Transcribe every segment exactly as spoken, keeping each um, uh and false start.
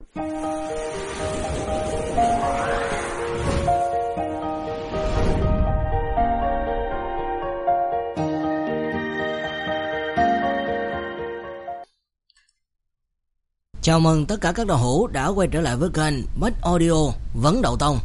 Chào mừng tất cả các đạo hữu đã quay trở lại với kênh Bách Audio Vấn Đậu Tông.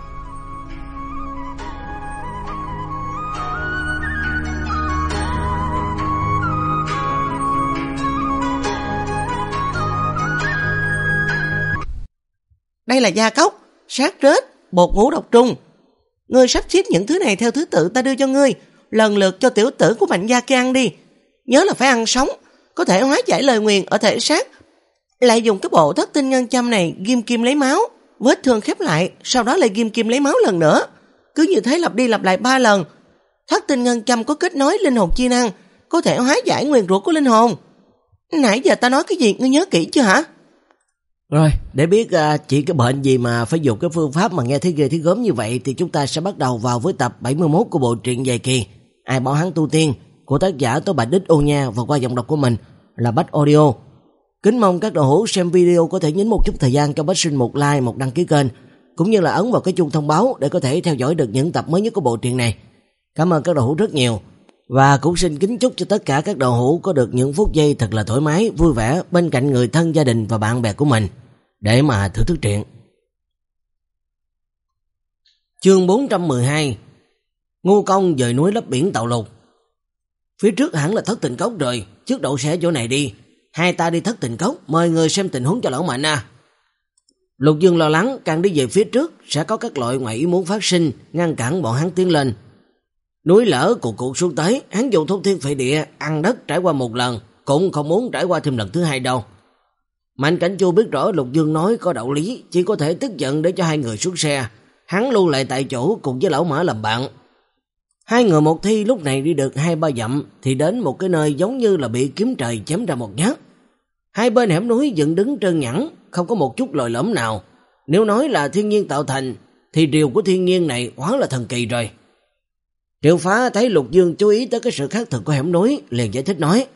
Đây là gia cốc, sát rết, bột ngũ độc trung. Ngươi sắp xếp những thứ này theo thứ tự ta đưa cho ngươi, lần lượt cho tiểu tử của Mạnh gia kia ăn đi. Nhớ là phải ăn sống, có thể hóa giải lời nguyền ở thể xác. Lại dùng cái bộ thất tinh ngân châm này ghim kim lấy máu, vết thương khép lại, sau đó lại ghim kim lấy máu lần nữa. Cứ như thế lặp đi lặp lại ba lần. Thất tinh ngân châm có kết nối linh hồn chi năng, có thể hóa giải nguyền rủa của linh hồn. Nãy giờ ta nói cái gì ngươi nhớ kỹ chưa hả? Rồi, để biết uh, chỉ cái bệnh gì mà phải dùng cái phương pháp mà nghe thấy ghê thấy gớm như vậy thì chúng ta sẽ bắt đầu vào với tập bảy mươi mốt của bộ truyện dài kỳ Ai Bảo Hắn Tu Tiên của tác giả Tố Bạch Đích Ô Nha và qua giọng đọc của mình là Bách Audio. Kính mong các đạo hữu xem video có thể nhấn một chút thời gian cho Bách Sinh một like, một đăng ký kênh, cũng như là ấn vào cái chuông thông báo để có thể theo dõi được những tập mới nhất của bộ truyện này. Cảm ơn các đạo hữu rất nhiều. Và cũng xin kính chúc cho tất cả các đạo hữu có được những phút giây thật là thoải mái, vui vẻ bên cạnh người thân, gia đình và bạn bè của mình để mà thưởng thức truyện. Chương bốn trăm mười hai. Ngu công dời núi lấp biển Tàu Lục. Phía trước hẳn là Thất Tình Cốc rồi, trước đậu xe chỗ này đi. Hai ta đi Thất Tình Cốc, mời người xem tình huống cho lão Mạnh à. Lục Dương lo lắng càng đi về phía trước sẽ có các loại ngoại ý muốn phát sinh, ngăn cản bọn hắn tiến lên. Núi lở cuộn cuộn xuống tới, hắn dùng thông thiên phệ địa ăn đất trải qua một lần, cũng không muốn trải qua thêm lần thứ hai đâu. Mạnh Cảnh Chu biết rõ Lục Dương nói có đạo lý, chỉ có thể tức giận để cho hai người xuống xe. Hắn lưu lại tại chỗ cùng với lão Mã làm bạn. Hai người một thi lúc này đi được hai ba dặm thì đến một cái nơi giống như là bị kiếm trời chém ra một nhát. Hai bên hẻm núi dựng đứng trơn nhẵn, không có một chút lồi lõm nào. Nếu nói là thiên nhiên tạo thành thì điều của thiên nhiên này quá là thần kỳ rồi. Triệu Phá thấy Lục Dương chú ý tới cái sự khác thường của hẻm núi, liền giải thích nói: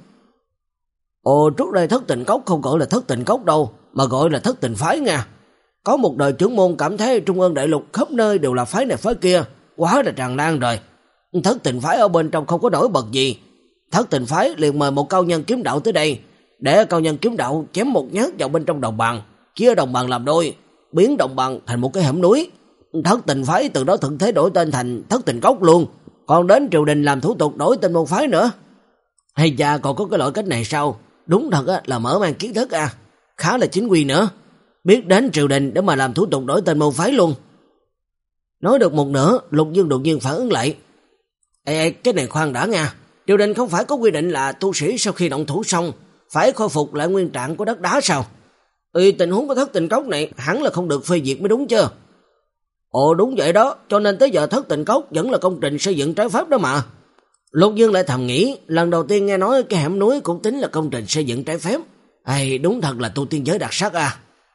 Ồ, trước đây Thất Tình Cốc không gọi là Thất Tình Cốc đâu, mà gọi là Thất Tình Phái nha. Có một đời trưởng môn cảm thấy Trung ương đại lục khắp nơi đều là phái này phái kia, quá là tràn lan rồi. Thất Tình Phái ở bên trong không có nổi bật gì. Thất Tình Phái liền mời một cao nhân kiếm đạo tới đây, để cao nhân kiếm đạo chém một nhát vào bên trong đồng bằng, chia đồng bằng làm đôi, biến đồng bằng thành một cái hẻm núi. Thất Tình Phái từ đó thuận thế đổi tên thành Thất Tình Cốc luôn, còn đến triều đình làm thủ tục đổi tên môn phái nữa. Hay cha còn có cái loại cách này sao? Đúng thật á, là mở mang kiến thức à, khá là chính quy nữa, biết đến triều đình để mà làm thủ tục đổi tên môn phái luôn. Nói được một nửa, Lục Dương đột nhiên phản ứng lại: Ê, ê, cái này khoan đã nha, triều đình không phải có quy định là tu sĩ sau khi động thủ xong phải khôi phục lại nguyên trạng của đất đá sao? Ừ, tình huống của Thất Tình Cốc này hẳn là không được phê duyệt mới đúng chứ? Ồ đúng vậy đó, cho nên tới giờ Thất Tình Cốc vẫn là công trình xây dựng trái phép đó mà. Lục Dương lại thầm nghĩ, lần đầu tiên nghe nói cái hẻm núi cũng tính là công trình xây dựng trái phép. Ây, đúng thật là tu tiên giới đặc sắc à.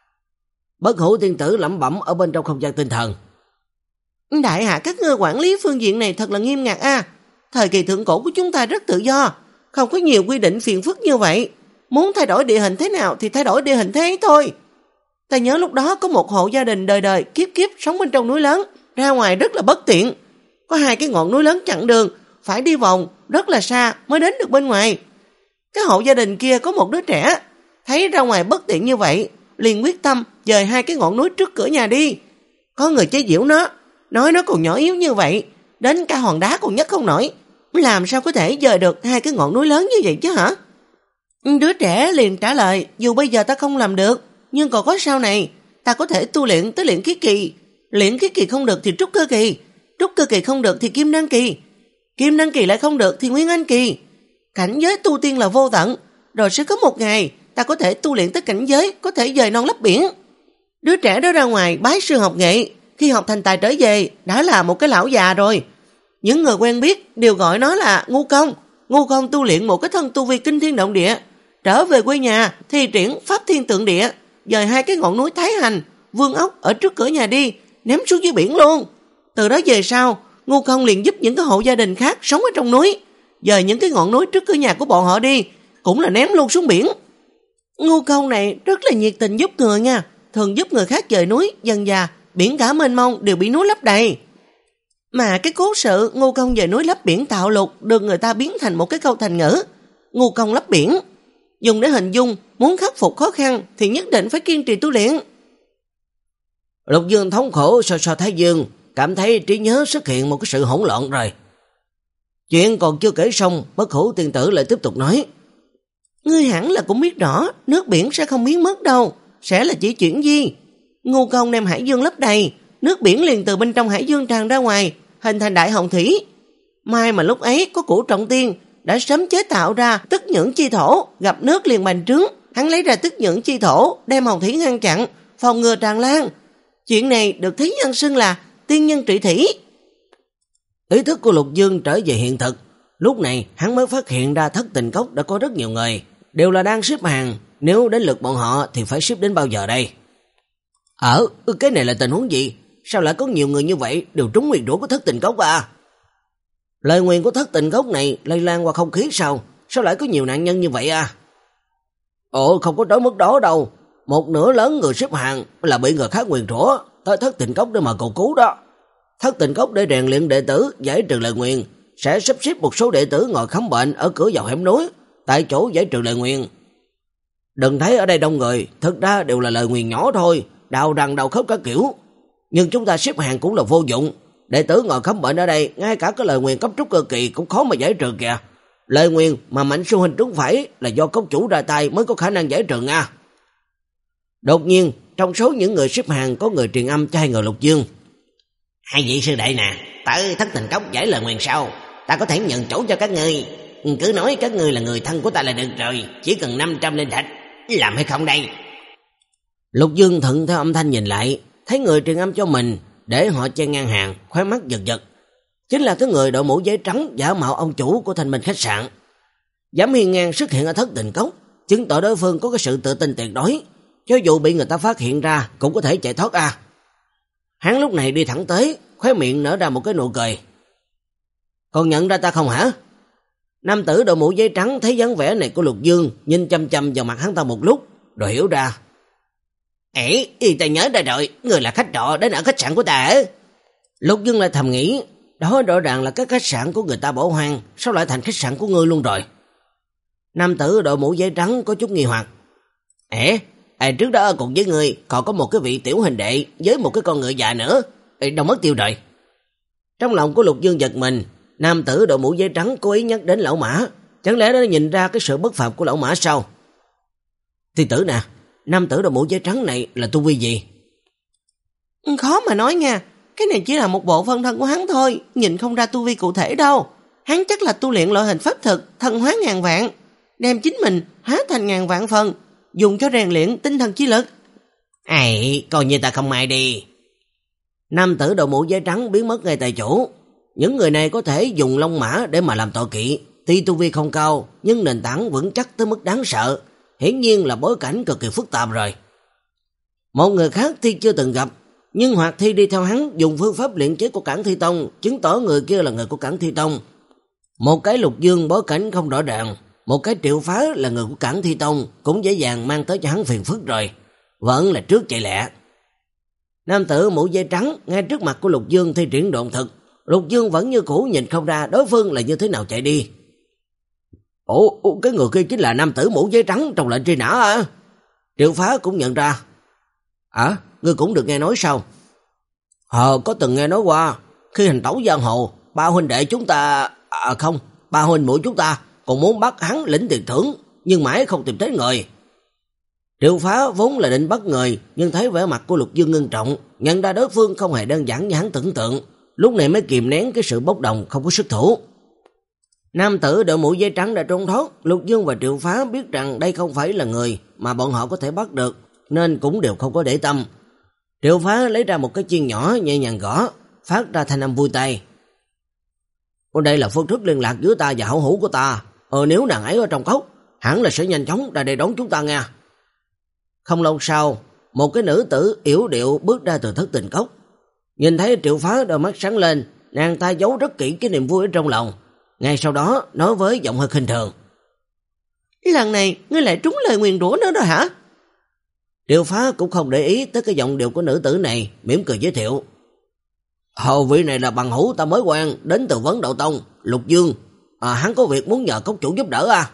Bất Hủ tiên tử lẩm bẩm ở bên trong không gian tinh thần: Đại hạ các ngươi quản lý phương diện này thật là nghiêm ngặt a. À. Thời kỳ thượng cổ của chúng ta rất tự do, không có nhiều quy định phiền phức như vậy. Muốn thay đổi địa hình thế nào thì thay đổi địa hình thế ấy thôi. Ta nhớ lúc đó có một hộ gia đình đời đời kiếp kiếp sống bên trong núi lớn, ra ngoài rất là bất tiện. Có hai cái ngọn núi lớn chặn đường, phải đi vòng rất là xa mới đến được bên ngoài. Cái hộ gia đình kia có một đứa trẻ, thấy ra ngoài bất tiện như vậy, liền quyết tâm dời hai cái ngọn núi trước cửa nhà đi. Có người chế giễu nó, nói nó còn nhỏ yếu như vậy, đến cả hòn đá còn nhấc không nổi, làm sao có thể dời được hai cái ngọn núi lớn như vậy chứ hả? Đứa trẻ liền trả lời: Dù bây giờ ta không làm được, nhưng còn có sau này, ta có thể tu luyện tới luyện khí kỳ. Luyện khí kỳ không được thì trúc cơ kỳ, trúc cơ kỳ không được thì kim đan kỳ, kim đan kỳ lại không được thì nguyên anh kỳ. Cảnh giới tu tiên là vô tận, rồi sẽ có một ngày ta có thể tu luyện tới cảnh giới có thể dời non lấp biển. Đứa trẻ đó ra ngoài bái sư học nghệ, khi học thành tài trở về đã là một cái lão già rồi. Những người quen biết đều gọi nó là Ngu Công. Ngu Công tu luyện một cái thân tu vi kinh thiên động địa, trở về quê nhà thi triển pháp thiên tượng địa, dời hai cái ngọn núi Thái Hành, Vương Ốc ở trước cửa nhà đi, ném xuống dưới biển luôn. Từ đó về sau, Ngu Công liền giúp những cái hộ gia đình khác sống ở trong núi, dời những cái ngọn núi trước cửa nhà của bọn họ đi, cũng là ném luôn xuống biển. Ngu công này rất là nhiệt tình giúp người nha, thường giúp người khác dời núi, dần dà, biển cả mênh mông đều bị núi lấp đầy. Mà cái cố sự ngu công dời núi lấp biển tạo lục được người ta biến thành một cái câu thành ngữ, ngu công lấp biển, dùng để hình dung muốn khắc phục khó khăn thì nhất định phải kiên trì tu luyện. Lục Dương thống khổ so so Thái Dương, cảm thấy trí nhớ xuất hiện một cái sự hỗn loạn rồi. Chuyện còn chưa kể xong, Bất Hủ tiên tử lại tiếp tục nói: Ngươi hẳn là cũng biết rõ, nước biển sẽ không biến mất đâu, sẽ là chỉ chuyển di. Ngu công đem hải dương lấp đầy, nước biển liền từ bên trong hải dương tràn ra ngoài, hình thành đại hồng thủy. May mà lúc ấy có Cửu Trọng Tiên đã sớm chế tạo ra tức nhưỡng chi thổ, gặp nước liền bành trướng, hắn lấy ra tức nhưỡng chi thổ, đem hồng thủy ngăn chặn, phòng ngừa tràn lan. Chuyện này được thế nhân xưng là tiên nhân trị thủy. Ý thức của Lục Dương trở về hiện thực, lúc này hắn mới phát hiện ra Thất Tình Cốc đã có rất nhiều người, đều là đang xếp hàng, nếu đến lượt bọn họ thì phải xếp đến bao giờ đây? Ở, cái này là tình huống gì? Sao lại có nhiều người như vậy đều trúng nguyền rủa của Thất Tình Cốc à? Lời nguyền của Thất Tình Cốc này lây lan qua không khí sao? Sao lại có nhiều nạn nhân như vậy à? Ồ, không có tới mức đó đâu. Một nửa lớn người xếp hàng là bị người khác nguyền rủa tới Thất Tình Cốc để mà cầu cứu đó. Thất Tình Cốc để rèn luyện đệ tử giải trừ lời nguyền, sẽ sắp xếp một số đệ tử ngồi khám bệnh ở cửa vào hẻm núi, tại chỗ giải trừ lời nguyền. Đừng thấy ở đây đông người, thực ra đều là lời nguyền nhỏ thôi, đào răng đào khớp các kiểu. Nhưng chúng ta xếp hàng cũng là vô dụng. Đệ tử ngồi khám bệnh ở đây, ngay cả cái lời nguyền cấp trúc cơ kỳ cũng khó mà giải trừ kìa. Lời nguyền mà Mạnh Sư huynh trúng phải là do cốc chủ ra tay mới có khả năng giải trừ nha. Đột nhiên, trong số những người xếp hàng có người truyền âm cho hai người Lục Dương. Hai vị sư đệ nè, tới Thất Tình Cốc giải lời nguyền sau, ta có thể nhận chỗ cho các ngươi. Cứ nói các ngươi là người thân của ta là được rồi, chỉ cần năm trăm linh thạch, làm hay không đây? Lục Dương thuận theo âm thanh nhìn lại, thấy người truyền âm cho mình, để họ chen ngang hàng, khóe mắt giật giật. Chính là cái người đội mũ giấy trắng giả mạo ông chủ của Thanh Minh khách sạn. Dám hiên ngang xuất hiện ở Thất Tình Cốc, chứng tỏ đối phương có cái sự tự tin tuyệt đối, cho dù bị người ta phát hiện ra cũng có thể chạy thoát à. Hắn lúc này đi thẳng tới, khóe miệng nở ra một cái nụ cười. Còn nhận ra ta không hả? Nam tử đội mũ giấy trắng thấy dáng vẻ này của Lục Dương, nhìn chăm chăm vào mặt hắn ta một lúc, rồi hiểu ra. Ê, ta nhớ ra rồi, người là khách trọ đến ở khách sạn của ta hả? Lục Dương lại thầm nghĩ, đó rõ ràng là cái khách sạn của người ta bỏ hoang, sao lại thành khách sạn của ngươi luôn rồi? Nam tử đội mũ giấy trắng có chút nghi hoặc. Ê, à, trước đó cùng với ngươi còn có một cái vị tiểu hình đệ với một cái con ngựa già nữa, Ê, đâu mất tiêu rồi? Trong lòng của Lục Dương giật mình, nam tử đội mũ giấy trắng cố ý nhắc đến lão mã, chẳng lẽ nó nhìn ra cái sự bất phàm của lão mã sao? Thì tử nè, nam tử đội mũ giấy trắng này là tu vi gì? Khó mà nói nha, cái này chỉ là một bộ phân thân của hắn thôi, nhìn không ra tu vi cụ thể đâu. Hắn chắc là tu luyện loại hình pháp thực, thần hóa ngàn vạn, đem chính mình hóa thành ngàn vạn phần, dùng cho rèn luyện tinh thần chi lực. Ây, coi như ta không may đi. Nam tử đội mũ giấy trắng biến mất ngay tại chỗ. Những người này có thể dùng long mã để mà làm tọa kỵ, tuy tu vi không cao nhưng nền tảng vững chắc tới mức đáng sợ, hiển nhiên là bối cảnh cực kỳ phức tạp rồi. Một người khác Thi chưa từng gặp, nhưng Hoạt Thi đi theo hắn dùng phương pháp luyện chế của Cảng Thi Tông, chứng tỏ người kia là người của Cảng Thi Tông. Một cái Lục Dương bối cảnh không rõ ràng, một cái Triệu Phá là người của Cảng Thi Tông, cũng dễ dàng mang tới cho hắn phiền phức rồi, vẫn là trước chạy lẹ. Nam tử mũ dây trắng ngay trước mặt của Lục Dương thi triển độn thực, Lục Dương vẫn như cũ nhìn không ra đối phương là như thế nào chạy đi. Ủa, cái người kia chính là nam tử mũ giấy trắng trong lệnh truy nã à? Triệu Phá cũng nhận ra. À, ngươi cũng được nghe nói sao? Ờ, có từng nghe nói qua, khi hành tẩu giang hồ, ba huynh đệ chúng ta, à không, ba huynh muội chúng ta còn muốn bắt hắn lĩnh tiền thưởng, nhưng mãi không tìm thấy người. Triệu Phá vốn là định bắt người, nhưng thấy vẻ mặt của Lục Dương ngưng trọng, nhận ra đối phương không hề đơn giản như hắn tưởng tượng, lúc này mới kìm nén cái sự bốc đồng không có sức thủ. Nam tử đội mũ dây trắng đã trốn thoát, Lục Dương và Triệu Phá biết rằng đây không phải là người mà bọn họ có thể bắt được, nên cũng đều không có để tâm. Triệu Phá lấy ra một cái chiên nhỏ nhẹ nhàng gõ, phát ra thanh âm vui tay. Ở đây là phương thức liên lạc giữa ta và hảo hữu của ta, ờ nếu nàng ấy ở trong cốc, hẳn là sẽ nhanh chóng ra đây đón chúng ta nha. Không lâu sau, một cái nữ tử yểu điệu bước ra từ Thất Tình Cốc. Nhìn thấy Triệu Phá đôi mắt sáng lên, nàng ta giấu rất kỹ cái niềm vui ở trong lòng. Ngay sau đó nói với giọng hơi khinh thường. Lần này ngươi lại trúng lời nguyền rủa nữa rồi hả? Điều Phá cũng không để ý tới cái giọng điệu của nữ tử này, mỉm cười giới thiệu. Hầu vị này là bằng hữu ta mới quen, đến từ Vấn Đạo Tông, Lục Dương. À, hắn có việc muốn nhờ cốc chủ giúp đỡ à?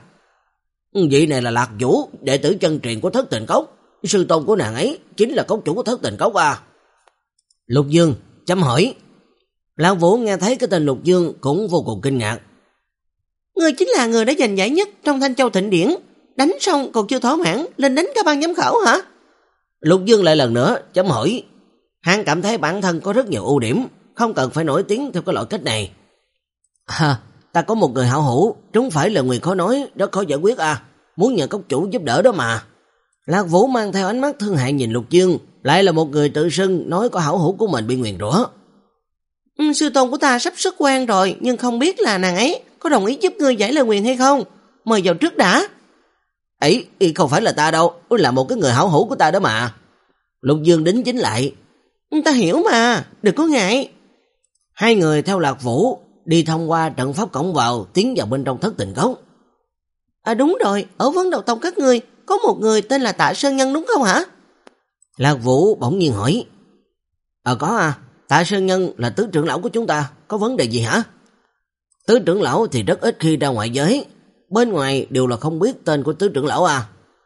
Vị này là Lạc Vũ, đệ tử chân truyền của Thất Tình Cốc. Sư tôn của nàng ấy chính là cốc chủ của Thất Tình Cốc à? Lục Dương chấm hỏi. Lạc Vũ nghe thấy cái tên Lục Dương cũng vô cùng kinh ngạc. Ngươi chính là người đã giành giải nhất trong Thanh Châu Thịnh Điển, đánh xong còn chưa thỏa mãn, lên đánh cả ban giám khảo hả? Lục Dương lại lần nữa chấm hỏi. Hắn cảm thấy bản thân có rất nhiều ưu điểm, không cần phải nổi tiếng theo cái loại cách này. Ha, ta có một người hảo hữu, trúng phải lời nguyền khó nói, rất khó giải quyết à, muốn nhờ cốc chủ giúp đỡ đó mà. Lạc Vũ mang theo ánh mắt thương hại nhìn Lục Dương, lại là một người tự xưng nói có hảo hữu của mình bị nguyền rủa. Ừ, sư tôn của ta sắp xuất quan rồi, nhưng không biết là nàng ấy có đồng ý giúp ngươi giải lời nguyền hay không? Mời vào trước đã. Ấy, không phải là ta đâu, là một cái người hảo hữu của ta đó mà. Lục Dương đính chính lại. Ta hiểu mà, đừng có ngại. Hai người theo Lạc Vũ đi thông qua trận pháp cổng vào, tiến vào bên trong Thất Tình Cốc. À đúng rồi, ở Vấn Đạo Tông các ngươi có một người tên là Tạ Sơn Nhân đúng không hả? Lạc Vũ bỗng nhiên hỏi. Ờ à, có à, Tạ Sơn Nhân là tứ trưởng lão của chúng ta, có vấn đề gì hả? Tứ trưởng lão thì rất ít khi ra ngoại giới, bên ngoài đều là không biết tên của tứ trưởng lão à.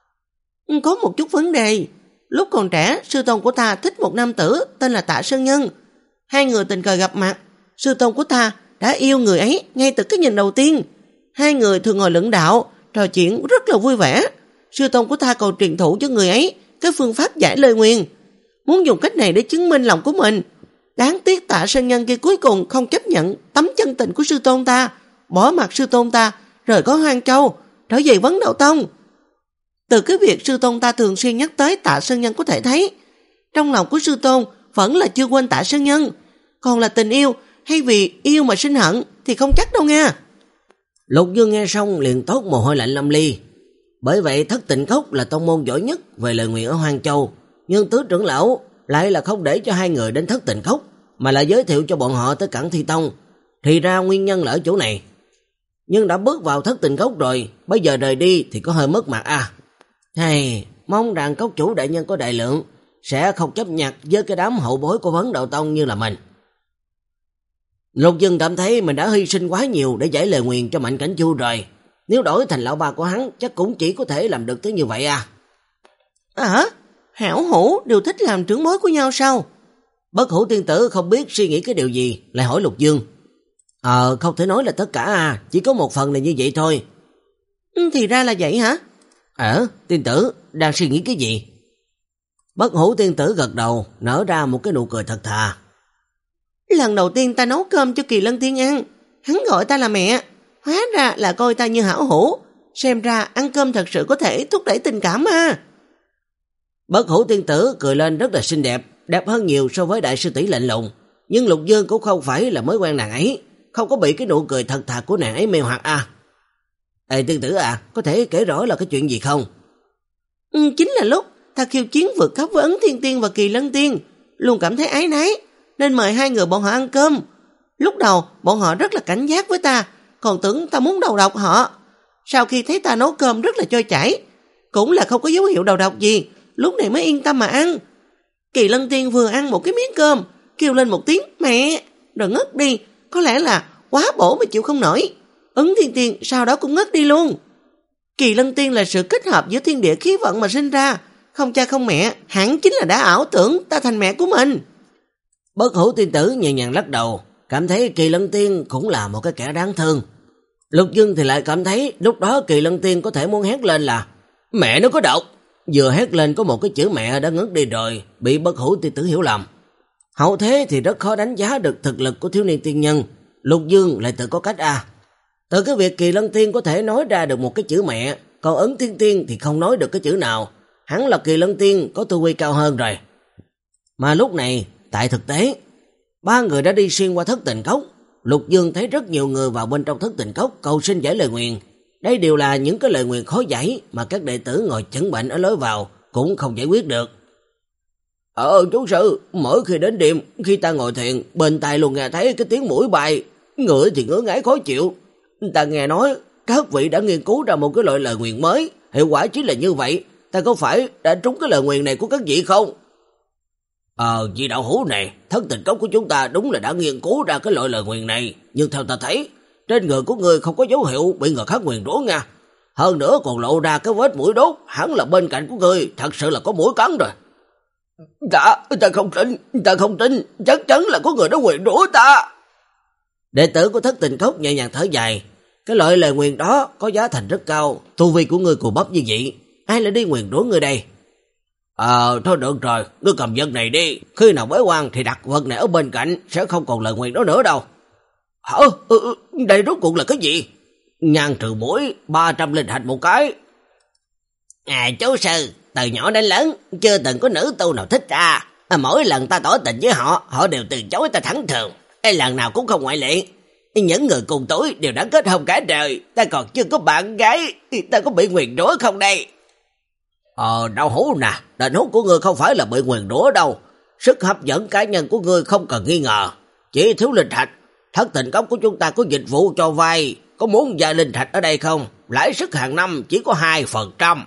Có một chút vấn đề. Lúc còn trẻ, sư tôn của ta thích một nam tử tên là Tạ Sơn Nhân. Hai người tình cờ gặp mặt, sư tôn của ta đã yêu người ấy ngay từ cái nhìn đầu tiên. Hai người thường ngồi luận đạo, trò chuyện rất là vui vẻ. Sư tôn của ta còn truyền thụ cho người ấy cái phương pháp giải lời nguyền, muốn dùng cách này để chứng minh lòng của mình. Đáng tiếc Tạ Sơn Nhân kia cuối cùng không chấp nhận tấm chân tình của sư tôn ta, bỏ mặt sư tôn ta, rời khỏi Hoang Châu, trở về Vấn Đạo Tông. Từ cái việc sư tôn ta thường xuyên nhắc tới Tạ Sơn Nhân có thể thấy, trong lòng của sư tôn vẫn là chưa quên Tạ Sơn Nhân. Còn là tình yêu hay vì yêu mà sinh hận thì không chắc đâu nha. Lục Dương nghe xong liền toát mồ hôi lạnh lâm ly. Bởi vậy Thất Tình Cốc là tông môn giỏi nhất về lời nguyền ở Hoang Châu, nhưng tứ trưởng lão lại là không để cho hai người đến Thất Tình Cốc, mà lại giới thiệu cho bọn họ tới Cẩn Thi Tông. Thì ra nguyên nhân là ở chỗ này. Nhưng đã bước vào Thất Tình Cốc rồi, bây giờ rời đi thì có hơi mất mặt à. Hay, mong rằng cốc chủ đại nhân có đại lượng sẽ không chấp nhặt với cái đám hậu bối của Vấn Đạo Tông như là mình. Lục Dương cảm thấy mình đã hy sinh quá nhiều để giải lời nguyền cho Mạnh Cảnh Chu rồi. Nếu đổi thành lão ba của hắn chắc cũng chỉ có thể làm được tới như vậy à. À, hảo hữu đều thích làm trưởng bối của nhau sao? Bất Hữu tiên tử không biết suy nghĩ cái điều gì, lại hỏi Lục Dương. Ờ, không thể nói là tất cả à, chỉ có một phần là như vậy thôi. Ừ, thì ra là vậy hả? Ờ, tiên tử, đang suy nghĩ cái gì? Bất Hữu tiên tử gật đầu, nở ra một cái nụ cười thật thà. Lần đầu tiên ta nấu cơm cho Kỳ Lân Tiên ăn, hắn gọi ta là mẹ, hóa ra là coi ta như hảo hữu, xem ra ăn cơm thật sự có thể thúc đẩy tình cảm à. Bất Hữu tiên tử cười lên rất là xinh đẹp, đẹp hơn nhiều so với đại sư tỷ lạnh lùng, nhưng Lục Dương cũng không phải là mới quen nàng ấy, không có bị cái nụ cười thật thà của nàng ấy mê hoặc à. Ê tiên tử à, có thể kể rõ là cái chuyện gì không? Ừ, chính là lúc ta khiêu chiến vượt cấp với Ấn Thiên Tiên và Kỳ Lân Tiên, luôn cảm thấy ái nái, nên mời hai người bọn họ ăn cơm. Lúc đầu bọn họ rất là cảnh giác với ta, còn tưởng ta muốn đầu độc họ. Sau khi thấy ta nấu cơm rất là trôi chảy, cũng là không có dấu hiệu đầu độc gì, lúc này mới yên tâm mà ăn. Kỳ Lân Tiên vừa ăn một cái miếng cơm, kêu lên một tiếng mẹ, rồi ngất đi, có lẽ là quá bổ mà chịu không nổi. Ấn Thiên Tiên sau đó cũng ngất đi luôn. Kỳ Lân Tiên là sự kết hợp giữa thiên địa khí vận mà sinh ra, không cha không mẹ, hẳn chính là đã ảo tưởng ta thành mẹ của mình. Bất Hữu tiên tử nhẹ nhàng lắc đầu, cảm thấy Kỳ Lân Tiên cũng là một cái kẻ đáng thương. Lục Dương thì lại cảm thấy lúc đó Kỳ Lân Tiên có thể muốn hét lên là mẹ nó có độc. Vừa hét lên có một cái chữ mẹ đã ngất đi rồi, bị Bất Hữu tiên tử hiểu lầm. Hậu thế thì rất khó đánh giá được thực lực của thiếu niên tiên nhân, Lục Dương lại tự có cách à. Từ cái việc Kỳ Lân Tiên có thể nói ra được một cái chữ mẹ, còn Ấn Thiên Tiên thì không nói được cái chữ nào, hắn là Kỳ Lân Tiên có tu vi cao hơn rồi. Mà lúc này, tại thực tế, ba người đã đi xuyên qua Thất Tình Cốc. Lục Dương thấy rất nhiều người vào bên trong Thất Tình Cốc cầu xin giải lời nguyền. Đây đều là những cái lời nguyền khó giải mà các đệ tử ngồi chẩn bệnh ở lối vào cũng không giải quyết được. Ờ chú sư, mỗi khi đến đêm, khi ta ngồi thiền, bên tai luôn nghe thấy cái tiếng mũi bay, ngựa thì ngứa ngáy khó chịu. Ta nghe nói các vị đã nghiên cứu ra một cái loại lời nguyền mới, hiệu quả chính là như vậy, ta có phải đã trúng cái lời nguyền này của các vị không? Ờ, vị đạo hữu này, thất tình cốc của chúng ta đúng là đã nghiên cứu ra cái loại lời nguyền này, nhưng theo ta thấy, trên người của ngươi không có dấu hiệu bị người khác nguyền rủa nha. Hơn nữa còn lộ ra cái vết mũi đốt, hẳn là bên cạnh của ngươi thật sự là có mũi cắn rồi. Ta, ta không tin, ta không tin, chắc chắn là có người đã nguyền rủa ta. Đệ tử của thất tình cốc nhẹ nhàng thở dài, cái loại lời nguyền đó có giá thành rất cao, tu vi của ngươi cù bắp như vậy, ai lại đi nguyền rủa ngươi đây? Ờ, thôi được rồi, ngươi cầm vật này đi, khi nào bế quan thì đặt vật này ở bên cạnh, sẽ không còn lời nguyền đó nữa đâu. Hả? Ừ, đây rốt cuộc là cái gì? Nhan trừ mũi, ba trăm linh thạch một cái. À chú sư, từ nhỏ đến lớn, chưa từng có nữ tu nào thích ta. À, mỗi lần ta tỏ tình với họ, họ đều từ chối ta thẳng thường. Ê, lần nào cũng không ngoại lệ. Những người cùng tuổi đều đã kết hôn cả đời, ta còn chưa có bạn gái, ta có bị nguyền rủa không đây? Ờ, đạo hữu nè, tình huống của ngươi không phải là bị nguyền rủa đâu. Sức hấp dẫn cá nhân của ngươi không cần nghi ngờ, chỉ thiếu linh thạch. Thất tình cốc của chúng ta có dịch vụ cho vay, có muốn vay linh thạch ở đây không? Lãi suất hàng năm chỉ có hai phần trăm.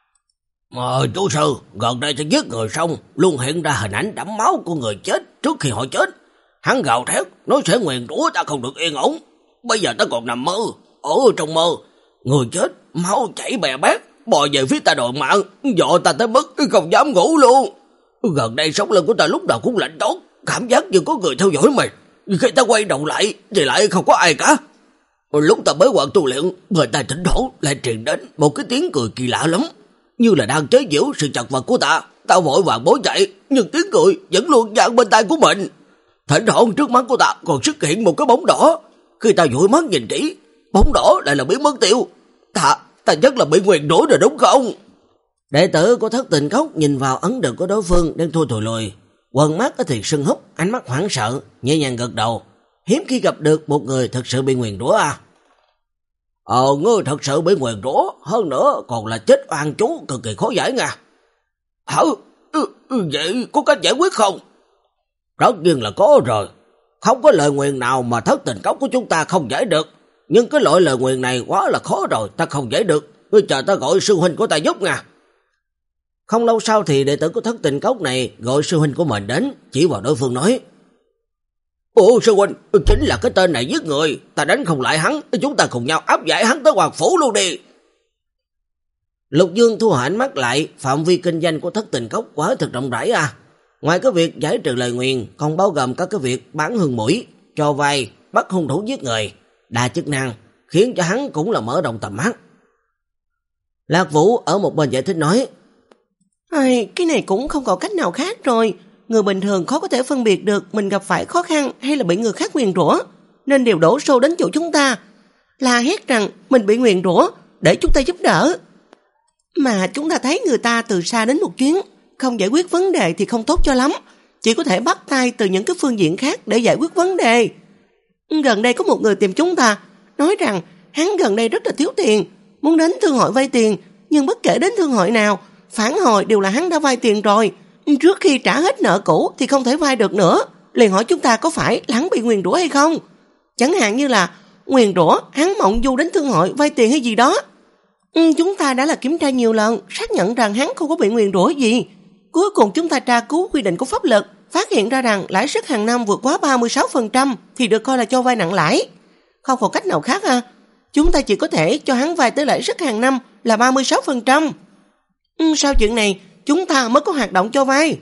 Ờ, chú sư, gần đây ta giết người xong, luôn hiện ra hình ảnh đẫm máu của người chết trước khi họ chết. Hắn gào thét, nói sẽ nguyền rủa ta không được yên ổn. Bây giờ ta còn nằm mơ, ở trong mơ, người chết, máu chảy bè bét, bò về phía ta đòi mạng, dọa ta tới mức không dám ngủ luôn. Gần đây sống lưng của ta lúc nào cũng lạnh toát, cảm giác như có người theo dõi mình. Khi ta quay đầu lại thì lại không có ai cả. Lúc ta mới quan tu luyện, người ta thỉnh thoảng lại truyền đến một cái tiếng cười kỳ lạ lắm, như là đang chế giễu sự chật vật của ta. Ta vội vàng bối chạy, nhưng tiếng cười vẫn luôn vang bên tai của mình. Thỉnh thoảng trước mắt của ta còn xuất hiện một cái bóng đỏ. Khi ta dụi mắt nhìn kỹ, bóng đỏ lại là biến mất tiêu. Ta, ta chắc là bị nguyền rủa rồi đúng không? Đệ tử của thất tình cốc nhìn vào ấn tượng của đối phương đang thua thùi lùi, quần mắt thì sưng húp, ánh mắt hoảng sợ, nhẹ nhàng gật đầu. Hiếm khi gặp được một người thật sự bị nguyền rủa à? Ờ, ngươi thật sự bị nguyền rủa, hơn nữa còn là chết oan chú cực kỳ khó giải nha. Hả? Ừ, vậy có cách giải quyết không? Tất nhiên là có rồi. Không có lời nguyền nào mà thất tình cốc của chúng ta không giải được. Nhưng cái loại lời nguyền này quá là khó rồi, ta không giải được. Ngươi chờ ta gọi sư huynh của ta giúp nha. Không lâu sau thì đệ tử của thất tình cốc này gọi sư huynh của mình đến, chỉ vào đối phương nói: Ồ sư huynh, chính là cái tên này giết người, ta đánh không lại hắn, chúng ta cùng nhau áp giải hắn tới Hoàng Phủ luôn đi. Lục Dương thu hồi ánh mắt lại, phạm vi kinh doanh của thất tình cốc quá thực rộng rãi à. Ngoài cái việc giải trừ lời nguyền, còn bao gồm các cái việc bán hương mũi, cho vay, bắt hung thủ giết người, đa chức năng, khiến cho hắn cũng là mở rộng tầm mắt. Lạc Vũ ở một bên giải thích nói: Ai, cái này cũng không có cách nào khác rồi. Người bình thường khó có thể phân biệt được mình gặp phải khó khăn hay là bị người khác nguyền rủa, nên đều đổ xô đến chỗ chúng ta, la hét rằng mình bị nguyền rủa để chúng ta giúp đỡ. Mà chúng ta thấy người ta từ xa đến một chuyến, không giải quyết vấn đề thì không tốt cho lắm, chỉ có thể bắt tay từ những cái phương diện khác để giải quyết vấn đề. Gần đây có một người tìm chúng ta, nói rằng hắn gần đây rất là thiếu tiền, muốn đến thương hội vay tiền, nhưng bất kể đến thương hội nào, phản hồi đều là hắn đã vay tiền rồi. Trước khi trả hết nợ cũ thì không thể vay được nữa. Liền hỏi chúng ta có phải hắn bị nguyền rủa hay không? Chẳng hạn như là nguyền rủa hắn mộng du đến thương hội vay tiền hay gì đó. Ừ, chúng ta đã là kiểm tra nhiều lần, xác nhận rằng hắn không có bị nguyền rủa gì. Cuối cùng chúng ta tra cứu quy định của pháp luật, phát hiện ra rằng lãi suất hàng năm vượt quá ba mươi sáu phần trăm thì được coi là cho vay nặng lãi. Không còn cách nào khác à? Chúng ta chỉ có thể cho hắn vay tới lãi suất hàng năm là ba mươi sáu phần trăm. Ừ, sau chuyện này chúng ta mới có hoạt động cho vay.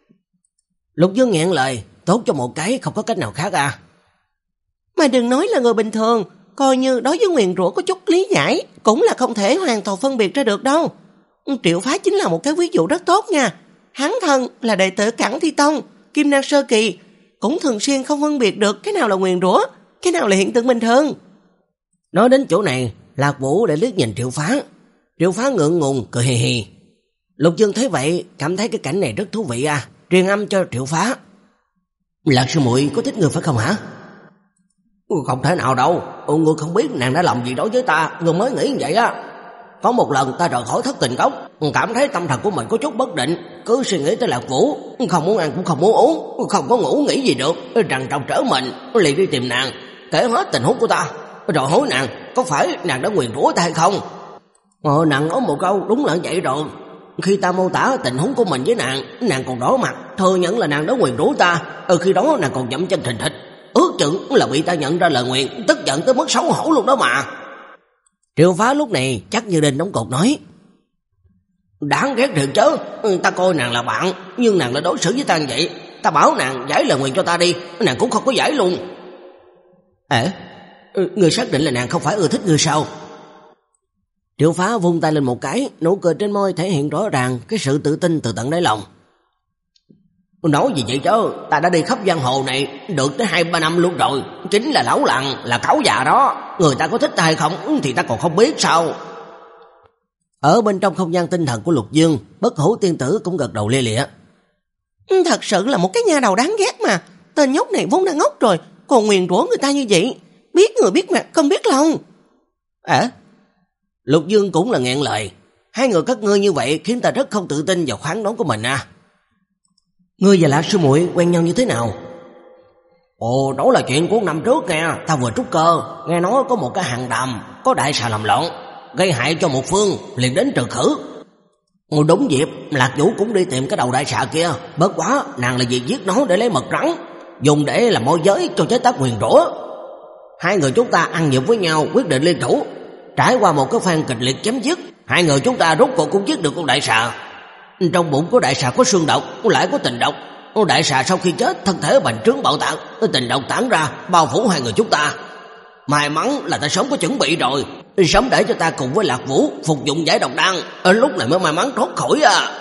Lục Dương nghẹn lời, tốt cho một cái không có cách nào khác à. Mà đừng nói là người bình thường, coi như đối với nguyền rủa có chút lý giải, cũng là không thể hoàn toàn phân biệt ra được đâu. Triệu Phá chính là một cái ví dụ rất tốt nha. Hắn thân là đệ tử Cẩn Thi Tông, Kim Đan sơ kỳ, cũng thường xuyên không phân biệt được cái nào là nguyền rủa, cái nào là hiện tượng bình thường. Nói đến chỗ này, Lạc Vũ để liếc nhìn Triệu Phá. Triệu Phá ngượng ngùng cười hì hì. Lục Dương thấy vậy, cảm thấy cái cảnh này rất thú vị à, truyền âm cho Triệu Phá: Lạc sư muội có thích người phải không hả? Không thể nào đâu, ngươi không biết nàng đã làm gì đối với ta, ngươi mới nghĩ như vậy á. Có một lần ta rời khỏi thất tình cốc, cảm thấy tâm thần của mình có chút bất định, cứ suy nghĩ tới Lạc Vũ, không muốn ăn cũng không muốn uống, không có ngủ nghĩ gì được, trằn trọc trở mình, liền đi tìm nàng, kể hết tình huống của ta. Rồi hỏi nàng, có phải nàng đã nguyền rủa ta hay không? Ờ, nàng nói một câu đúng là vậy rồi. Khi ta mô tả tình huống của mình với nàng, nàng còn đỏ mặt, thừa nhận là nàng đã nguyền rủa ta. Ở khi đó nàng còn dậm chân thình thịch, ước chừng là bị ta nhận ra lời nguyền, tức giận tới mức xấu hổ luôn đó mà. Triệu Phá lúc này chắc như đinh đóng cột nói, đáng ghét thiệt chứ, ta coi nàng là bạn, nhưng nàng lại đối xử với ta như vậy. Ta bảo nàng giải lời nguyền cho ta đi, nàng cũng không có giải luôn. Ê, ngươi xác định là nàng không phải ưa thích ngươi sao? Triệu Phá vung tay lên một cái, nụ cười trên môi thể hiện rõ ràng cái sự tự tin từ tận đáy lòng. Nói gì vậy chứ, ta đã đi khắp giang hồ này được tới hai ba năm luôn rồi, chính là lão lặng, là cáo già đó. Người ta có thích ta hay không thì ta còn không biết sao. Ở bên trong không gian tinh thần của Lục Dương, Bất Hủ tiên tử cũng gật đầu lia lịa. Thật sự là một cái nha đầu đáng ghét mà. Tên nhóc này vốn đã ngốc rồi, còn nguyền rủa người ta như vậy. Biết người biết mặt, không biết lòng. À, Lục Dương cũng là nghẹn lời. Hai người các ngươi như vậy khiến ta rất không tự tin vào phán đoán của mình à. Ngươi và Lạc sư muội quen nhau như thế nào? Ồ, đó là chuyện của năm trước nghe. Ta vừa trúc cơ, nghe nói có một cái hàng đàm có đại xà làm loạn, gây hại cho một phương, liền đến trừ khử. Ồ, đúng dịp, Lạc Vũ cũng đi tìm cái đầu đại xà kia. Bất quá, nàng là vì giết nó để lấy mật rắn, dùng để làm môi giới cho chế tác nguyền rủa. Hai người chúng ta ăn nhịp với nhau, quyết định liên thủ. Trải qua một cái phen kịch liệt chém giết, hai người chúng ta rốt cuộc cũng giết được con đại xà. Trong bụng của đại xà có xương độc, lại có tình độc. Đại xà sau khi chết, thân thể bành trướng bạo tạc, tình độc tản ra bao phủ hai người chúng ta. May mắn là ta sớm có chuẩn bị rồi, sớm để cho ta cùng với Lạc Vũ phục dụng giải độc đan, ở lúc này mới may mắn thoát khỏi à.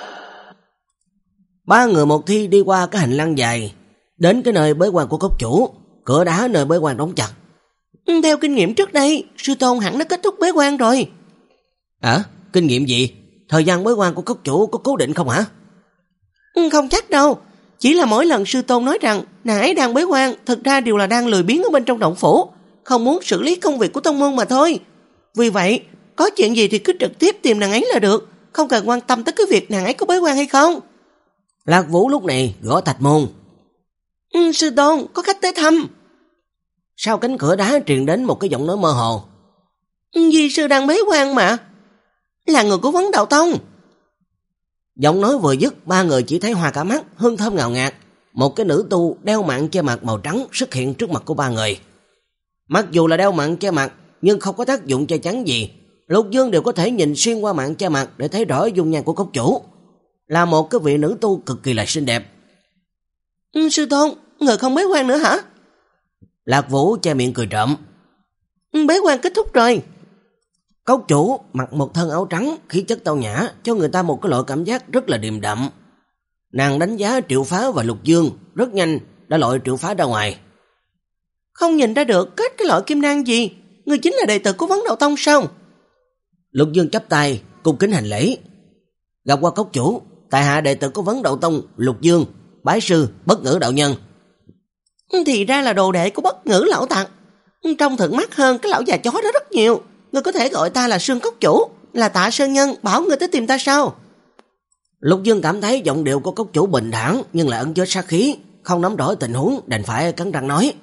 Ba người một thi đi qua cái hành lang dài, đến cái nơi bế quan của cốc chủ. Cửa đá nơi bế quan đóng chặt. Theo kinh nghiệm trước đây, sư tôn hẳn đã kết thúc bế quan rồi. À, kinh nghiệm gì? Thời gian bế quan của cốc chủ có cố định không hả? Không chắc đâu. Chỉ là mỗi lần sư tôn nói rằng nàng ấy đang bế quan, thực ra đều là đang lười biếng ở bên trong động phủ, không muốn xử lý công việc của tông môn mà thôi. Vì vậy, có chuyện gì thì cứ trực tiếp tìm nàng ấy là được, không cần quan tâm tới cái việc nàng ấy có bế quan hay không. Lạc Vũ lúc này gõ thạch môn. Ừ, sư tôn, có khách tới thăm. Sau cánh cửa đá truyền đến một cái giọng nói mơ hồ. Di sư đang bế quan mà. Là người của Vấn Đạo Tông. Giọng nói vừa dứt, ba người chỉ thấy hoa cả mắt, hương thơm ngào ngạt. Một cái nữ tu đeo mạng che mặt màu trắng xuất hiện trước mặt của ba người. Mặc dù là đeo mạng che mặt, nhưng không có tác dụng che chắn gì. Lục Dương đều có thể nhìn xuyên qua mạng che mặt để thấy rõ dung nhan của cốc chủ. Là một cái vị nữ tu cực kỳ là xinh đẹp. Ừ, sư tôn, người không bế quan nữa hả? Lạc Vũ che miệng cười trộm. Ừ, bế quan kết thúc rồi. Cốc chủ mặc một thân áo trắng, khí chất tao nhã, cho người ta một cái loại cảm giác rất là điềm đạm. Nàng đánh giá Triệu Phá và Lục Dương, rất nhanh đã lội Triệu Phá ra ngoài. Không nhìn ra được kết cái loại kim đan gì, người chính là đệ tử của Vấn Đạo Tông sao? Lục Dương chắp tay, cung kính hành lễ. Gặp qua cốc chủ, tại hạ đệ tử của Vấn Đạo Tông, Lục Dương, bái sư Bất Ngữ đạo nhân. Thì ra là đồ đệ của Bất Ngữ lão tặc. Trông thuận mắt hơn cái lão già chó đó rất nhiều. Ngươi có thể gọi ta là Sương cốc chủ, là Tạ Sơn Nhân, bảo ngươi tới tìm ta sao? Lục Dương cảm thấy giọng điệu của cốc chủ bình thản nhưng lại ẩn chứa sát khí, không nắm rõ tình huống, đành phải cắn răng nói.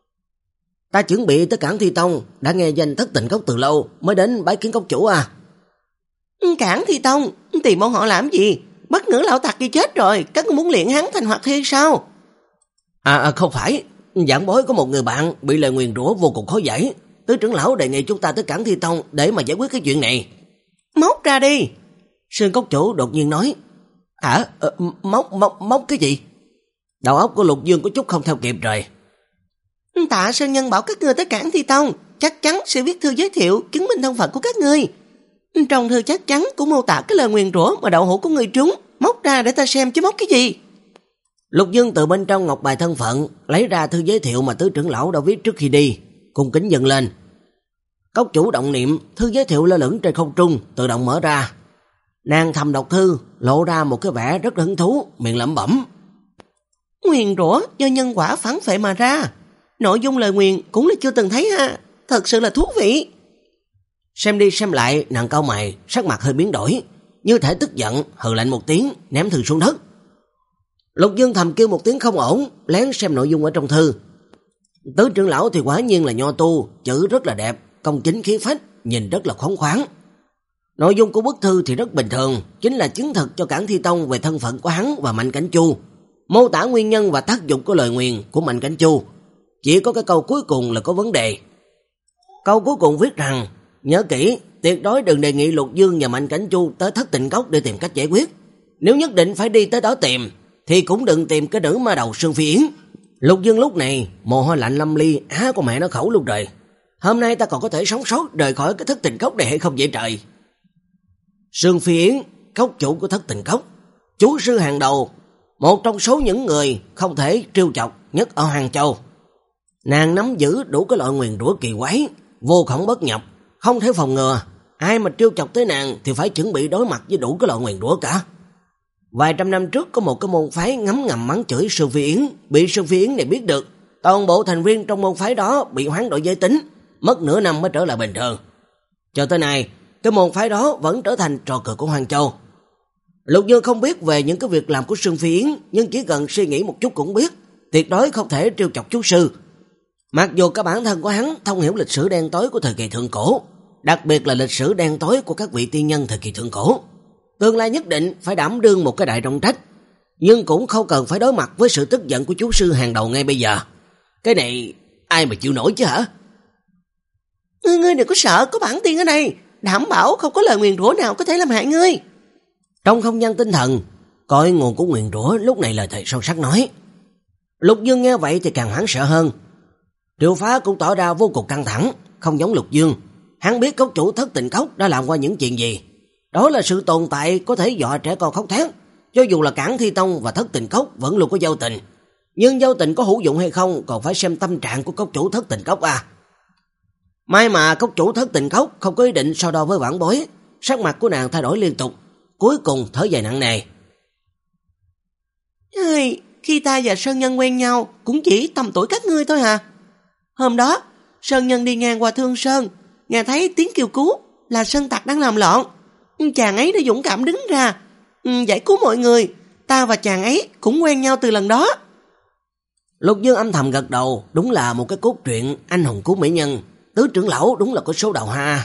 Ta chuẩn bị tới Cảng Thi Tông, đã nghe danh Thất Tịnh Cốc từ lâu, mới đến bái kiến cốc chủ à. Cảng Thi Tông, tìm bọn họ làm gì? Bất Ngữ lão tặc kia chết rồi, các ngươi muốn luyện hắn thành hoạt thi sao? À, à không phải, giảng bối có một người bạn bị lời nguyền rủa vô cùng khó giải. Tứ trưởng lão đề nghị chúng ta tới Cảng Thi Tông để mà giải quyết cái chuyện này. Móc ra đi. Sơn cốc chủ đột nhiên nói. Hả? À, móc, móc, móc cái gì? Đầu óc của Lục Dương có chút không theo kịp rồi. Tạ Sơn Nhân bảo các ngươi tới Cảng Thi Tông, chắc chắn sẽ viết thư giới thiệu chứng minh thân phận của các ngươi. Trong thư chắc chắn cũng mô tả cái lời nguyền rủa mà đậu hũ của ngươi trúng. Móc ra để ta xem chứ móc cái gì. Lục Dương từ bên trong ngọc bài thân phận lấy ra thư giới thiệu mà tứ trưởng lão đã viết trước khi đi, cung kính dâng lên. Cốc chủ động niệm, thư giới thiệu lơ lửng trên không trung tự động mở ra. Nàng thầm đọc thư, lộ ra một cái vẻ rất hứng thú, miệng lẩm bẩm. Nguyền rủa do nhân quả phản phệ mà ra. Nội dung lời nguyền cũng là chưa từng thấy ha, thật sự là thú vị. Xem đi xem lại, nàng cau mày, sắc mặt hơi biến đổi, như thể tức giận, hừ lạnh một tiếng, ném thư xuống đất. Lục Dương thầm kêu một tiếng không ổn, lén xem nội dung ở trong thư. Tứ trưởng lão thì quả nhiên là nho tu, chữ rất là đẹp, công chính khí phách, nhìn rất là phóng khoáng. Nội dung của bức thư thì rất bình thường, chính là chứng thực cho Cảng Thi Tông về thân phận của hắn và Mạnh Cảnh Chu, mô tả nguyên nhân và tác dụng của lời nguyền của Mạnh Cảnh Chu. Chỉ có cái câu cuối cùng là có vấn đề. Câu cuối cùng viết rằng, nhớ kỹ, tuyệt đối đừng đề nghị Lục Dương và Mạnh Cảnh Chu tới Thất Tình Cốc để tìm cách giải quyết. Nếu nhất định phải đi tới đó tìm, thì cũng đừng tìm cái nữ ma đầu Sương Phi Yến. Lục Dương lúc này, mồ hôi lạnh lâm ly, á của mẹ nó khẩu luôn rồi. Hôm nay ta còn có thể sống sót rời khỏi cái Thất Tình Cốc này hay không vậy trời? Sương Phi Yến, cốc chủ của Thất Tình Cốc, chú sư hàng đầu, một trong số những người không thể trêu chọc nhất ở Hoàng Châu. Nàng nắm giữ đủ cái loại nguyền rủa kỳ quái, vô khổng bất nhập, không thể phòng ngừa. Ai mà trêu chọc tới nàng thì phải chuẩn bị đối mặt với đủ cái loại nguyền rủa cả. Vài trăm năm trước có một cái môn phái ngấm ngầm mắng chửi Sương Phi Yến, bị Sương Phi Yến này biết được, toàn bộ thành viên trong môn phái đó bị hoán đổi giới tính, mất nửa năm mới trở lại bình thường. Cho tới nay, cái môn phái đó vẫn trở thành trò cười của Hoàng Châu. Lục Dương không biết về những cái việc làm của Sương Phi Yến, nhưng chỉ cần suy nghĩ một chút cũng biết, tuyệt đối không thể trêu chọc chú sư. Mặc dù các bản thân của hắn thông hiểu lịch sử đen tối của thời kỳ thượng cổ, đặc biệt là lịch sử đen tối của các vị tiên nhân thời kỳ thượng cổ, tương lai nhất định phải đảm đương một cái đại trọng trách, nhưng cũng không cần phải đối mặt với sự tức giận của chú sư hàng đầu ngay bây giờ. Cái này ai mà chịu nổi chứ hả? Ừ, ngươi đừng có sợ, có bản tiên ở đây, đảm bảo không có lời nguyền rủa nào có thể làm hại ngươi. Trong không gian tinh thần, cội nguồn của nguyền rủa lúc này lời thầy sâu sắc nói. Lục Dương nghe vậy thì càng hoảng sợ hơn. Triệu Phá cũng tỏ ra vô cùng căng thẳng, không giống Lục Dương. Hắn biết cốc chủ Thất Tình Cốc đã làm qua những chuyện gì. Đó là sự tồn tại có thể dọa trẻ con khóc thét. Cho dù là Cảng Thi Tông và Thất Tình Cốc vẫn luôn có giao tình, nhưng giao tình có hữu dụng hay không còn phải xem tâm trạng của cốc chủ Thất Tình Cốc à. May mà cốc chủ Thất Tình Cốc không có ý định so đo với vãn bối, sắc mặt của nàng thay đổi liên tục, cuối cùng thở dài nặng nề. Ê, khi ta và Sơn Nhân quen nhau cũng chỉ tầm tuổi các ngươi thôi hả? Hôm đó, Sơn Nhân đi ngang qua Thương Sơn, nghe thấy tiếng kêu cứu là sơn tặc đang làm loạn. Chàng ấy đã dũng cảm đứng ra giải cứu mọi người. Ta và chàng ấy cũng quen nhau từ lần đó. Lục Dương âm thầm gật đầu, đúng là một cái cốt truyện anh hùng cứu mỹ nhân. Tứ trưởng lão đúng là có số đầu ha.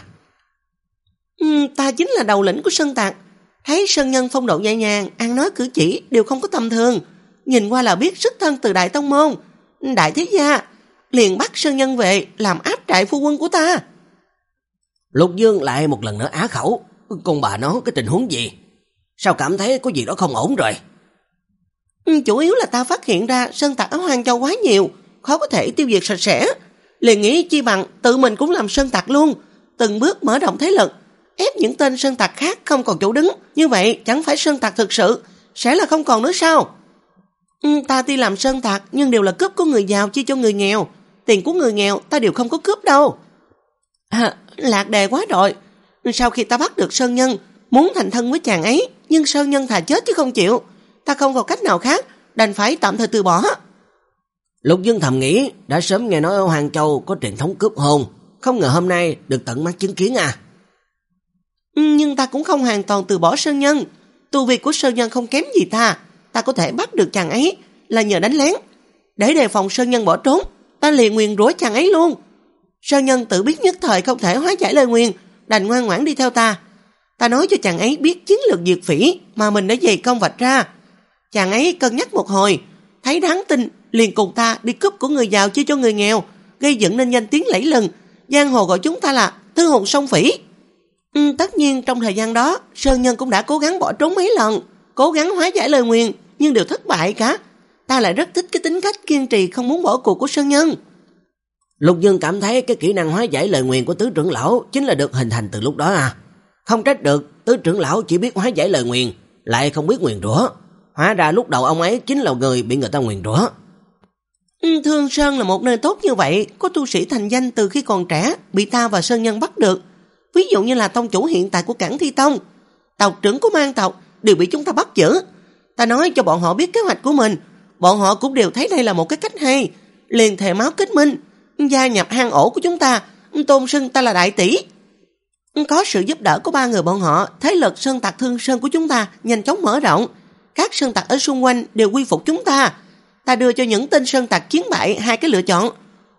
Ừ, ta chính là đầu lĩnh của sơn tặc. Thấy Sơn Nhân phong độ nhẹ nhàng, ăn nói cử chỉ đều không có tầm thường, nhìn qua là biết xuất thân từ đại tông môn, đại thế gia, liền bắt Sơn Nhân về làm áp trại phu quân của ta. Lục Dương lại một lần nữa á khẩu. Con bà nó cái tình huống gì? Sao cảm thấy có gì đó không ổn rồi? Ừ, chủ yếu là ta phát hiện ra sơn tặc ở Hoang Châu quá nhiều, khó có thể tiêu diệt sạch sẽ, liền nghĩ chi bằng tự mình cũng làm sơn tặc luôn, từng bước mở rộng thế lực, ép những tên sơn tặc khác không còn chỗ đứng. Như vậy chẳng phải sơn tặc thực sự sẽ là không còn nữa sao? Ừ, ta đi làm sơn tặc nhưng đều là cướp của người giàu chia cho người nghèo, tiền của người nghèo ta đều không có cướp đâu. À, lạc đề quá rồi. Sau khi ta bắt được Sơn Nhân, muốn thành thân với chàng ấy, nhưng Sơn Nhân thà chết chứ không chịu. Ta không có cách nào khác, đành phải tạm thời từ bỏ. Lục Dương thầm nghĩ, đã sớm nghe nói ở Hoàng Châu có truyền thống cướp hôn, không ngờ hôm nay được tận mắt chứng kiến à. Nhưng ta cũng không hoàn toàn từ bỏ Sơn Nhân. Tu vi của Sơn Nhân không kém gì ta. Ta có thể bắt được chàng ấy là nhờ đánh lén. Để đề phòng Sơn Nhân bỏ trốn, ta liền nguyền rủa chàng ấy luôn. Sơn Nhân tự biết nhất thời không thể hóa giải lời nguyền, đành ngoan ngoãn đi theo ta. Ta nói cho chàng ấy biết chiến lược diệt phỉ mà mình đã dày công vạch ra. Chàng ấy cân nhắc một hồi, thấy đáng tin, liền cùng ta đi cướp của người giàu chia cho người nghèo, gây dựng nên danh tiếng lẫy lừng. Giang hồ gọi chúng ta là thư hồn song phỉ. Ừ, tất nhiên trong thời gian đó, Sơn Nhân cũng đã cố gắng bỏ trốn mấy lần, cố gắng hóa giải lời nguyền, nhưng đều thất bại cả. Ta lại rất thích cái tính cách kiên trì không muốn bỏ cuộc của Sơn Nhân. Lục Dương cảm thấy cái kỹ năng hóa giải lời nguyền của tứ trưởng lão chính là được hình thành từ lúc đó à. Không trách được, tứ trưởng lão chỉ biết hóa giải lời nguyền, lại không biết nguyền rủa. Hóa ra lúc đầu ông ấy chính là người bị người ta nguyền rủa. Ừ, Thương Sơn là một nơi tốt như vậy, có tu sĩ thành danh từ khi còn trẻ, bị ta và Sơn Nhân bắt được. Ví dụ như là tông chủ hiện tại của Cảng Thi Tông, tộc trưởng của mang tộc đều bị chúng ta bắt giữ. Ta nói cho bọn họ biết kế hoạch của mình, bọn họ cũng đều thấy đây là một cái cách hay, liền thề máu kết minh, gia nhập hang ổ của chúng ta, tôn xưng ta là đại tỷ. Có sự giúp đỡ của ba người bọn họ, thế lực sơn tặc Thương Sơn của chúng ta nhanh chóng mở rộng, các sơn tặc ở xung quanh đều quy phục chúng ta. Ta đưa cho những tên sơn tặc chiến bại hai cái lựa chọn,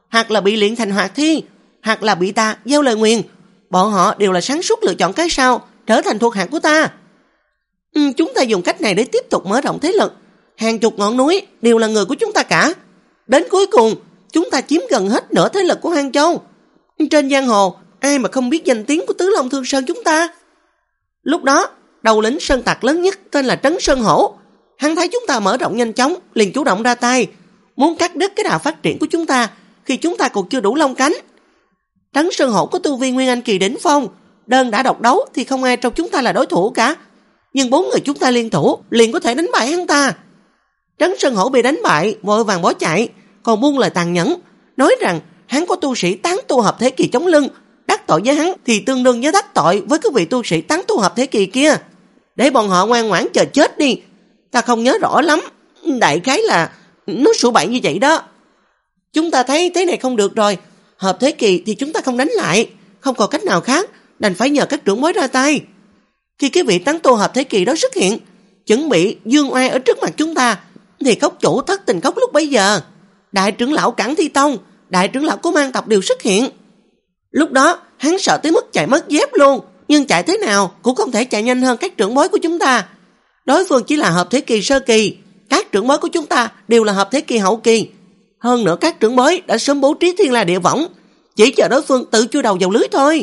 hoặc là bị luyện thành hoạt thi, hoặc là bị ta gieo lời nguyền. Bọn họ đều là sáng suốt lựa chọn cái sau, trở thành thuộc hạ của ta. Ừ, chúng ta dùng cách này để tiếp tục mở rộng thế lực. Hàng chục ngọn núi đều là người của chúng ta cả. Đến cuối cùng, chúng ta chiếm gần hết nửa thế lực của Hoang Châu. Trên giang hồ, ai mà không biết danh tiếng của Tứ Long Thương Sơn chúng ta. Lúc đó, đầu lĩnh sơn tặc lớn nhất tên là Trấn Sơn Hổ. Hắn thấy chúng ta mở rộng nhanh chóng, liền chủ động ra tay, muốn cắt đứt cái đà phát triển của chúng ta khi chúng ta còn chưa đủ lông cánh. Trấn Sơn Hổ có tu vi Nguyên Anh kỳ đỉnh phong, đơn đã độc đấu thì không ai trong chúng ta là đối thủ cả. Nhưng bốn người chúng ta liên thủ liền có thể đánh bại hắn ta. Trấn Sơn Hổ bị đánh bại, vội vàng bỏ chạy, còn buông lời tàn nhẫn, nói rằng hắn có tu sĩ tán tu hợp thế kỳ chống lưng, đắc tội với hắn thì tương đương với đắc tội với các vị tu sĩ tán tu hợp thế kỳ kia. Để bọn họ ngoan ngoãn chờ chết đi. Ta không nhớ rõ lắm, đại khái là nó sủa bậy như vậy đó. Chúng ta thấy thế này không được rồi, hợp thế kỳ thì chúng ta không đánh lại, không còn cách nào khác, đành phải nhờ các trưởng bối ra tay. Khi cái vị tán tu hợp thế kỳ đó xuất hiện, chuẩn bị dương oai ở trước mặt chúng ta, thì cốc chủ Thất Tình Cốc lúc bấy giờ, đại trưởng lão Cảng Thi Tông, đại trưởng lão của mang tộc đều xuất hiện. Lúc đó hắn sợ tới mức chạy mất dép luôn, nhưng chạy thế nào cũng không thể chạy nhanh hơn các trưởng bối của chúng ta. Đối phương chỉ là hợp thế kỳ sơ kỳ, các trưởng bối của chúng ta đều là hợp thế kỳ hậu kỳ. Hơn nữa các trưởng bối đã sớm bố trí thiên la địa võng, chỉ chờ đối phương tự chui đầu vào lưới thôi.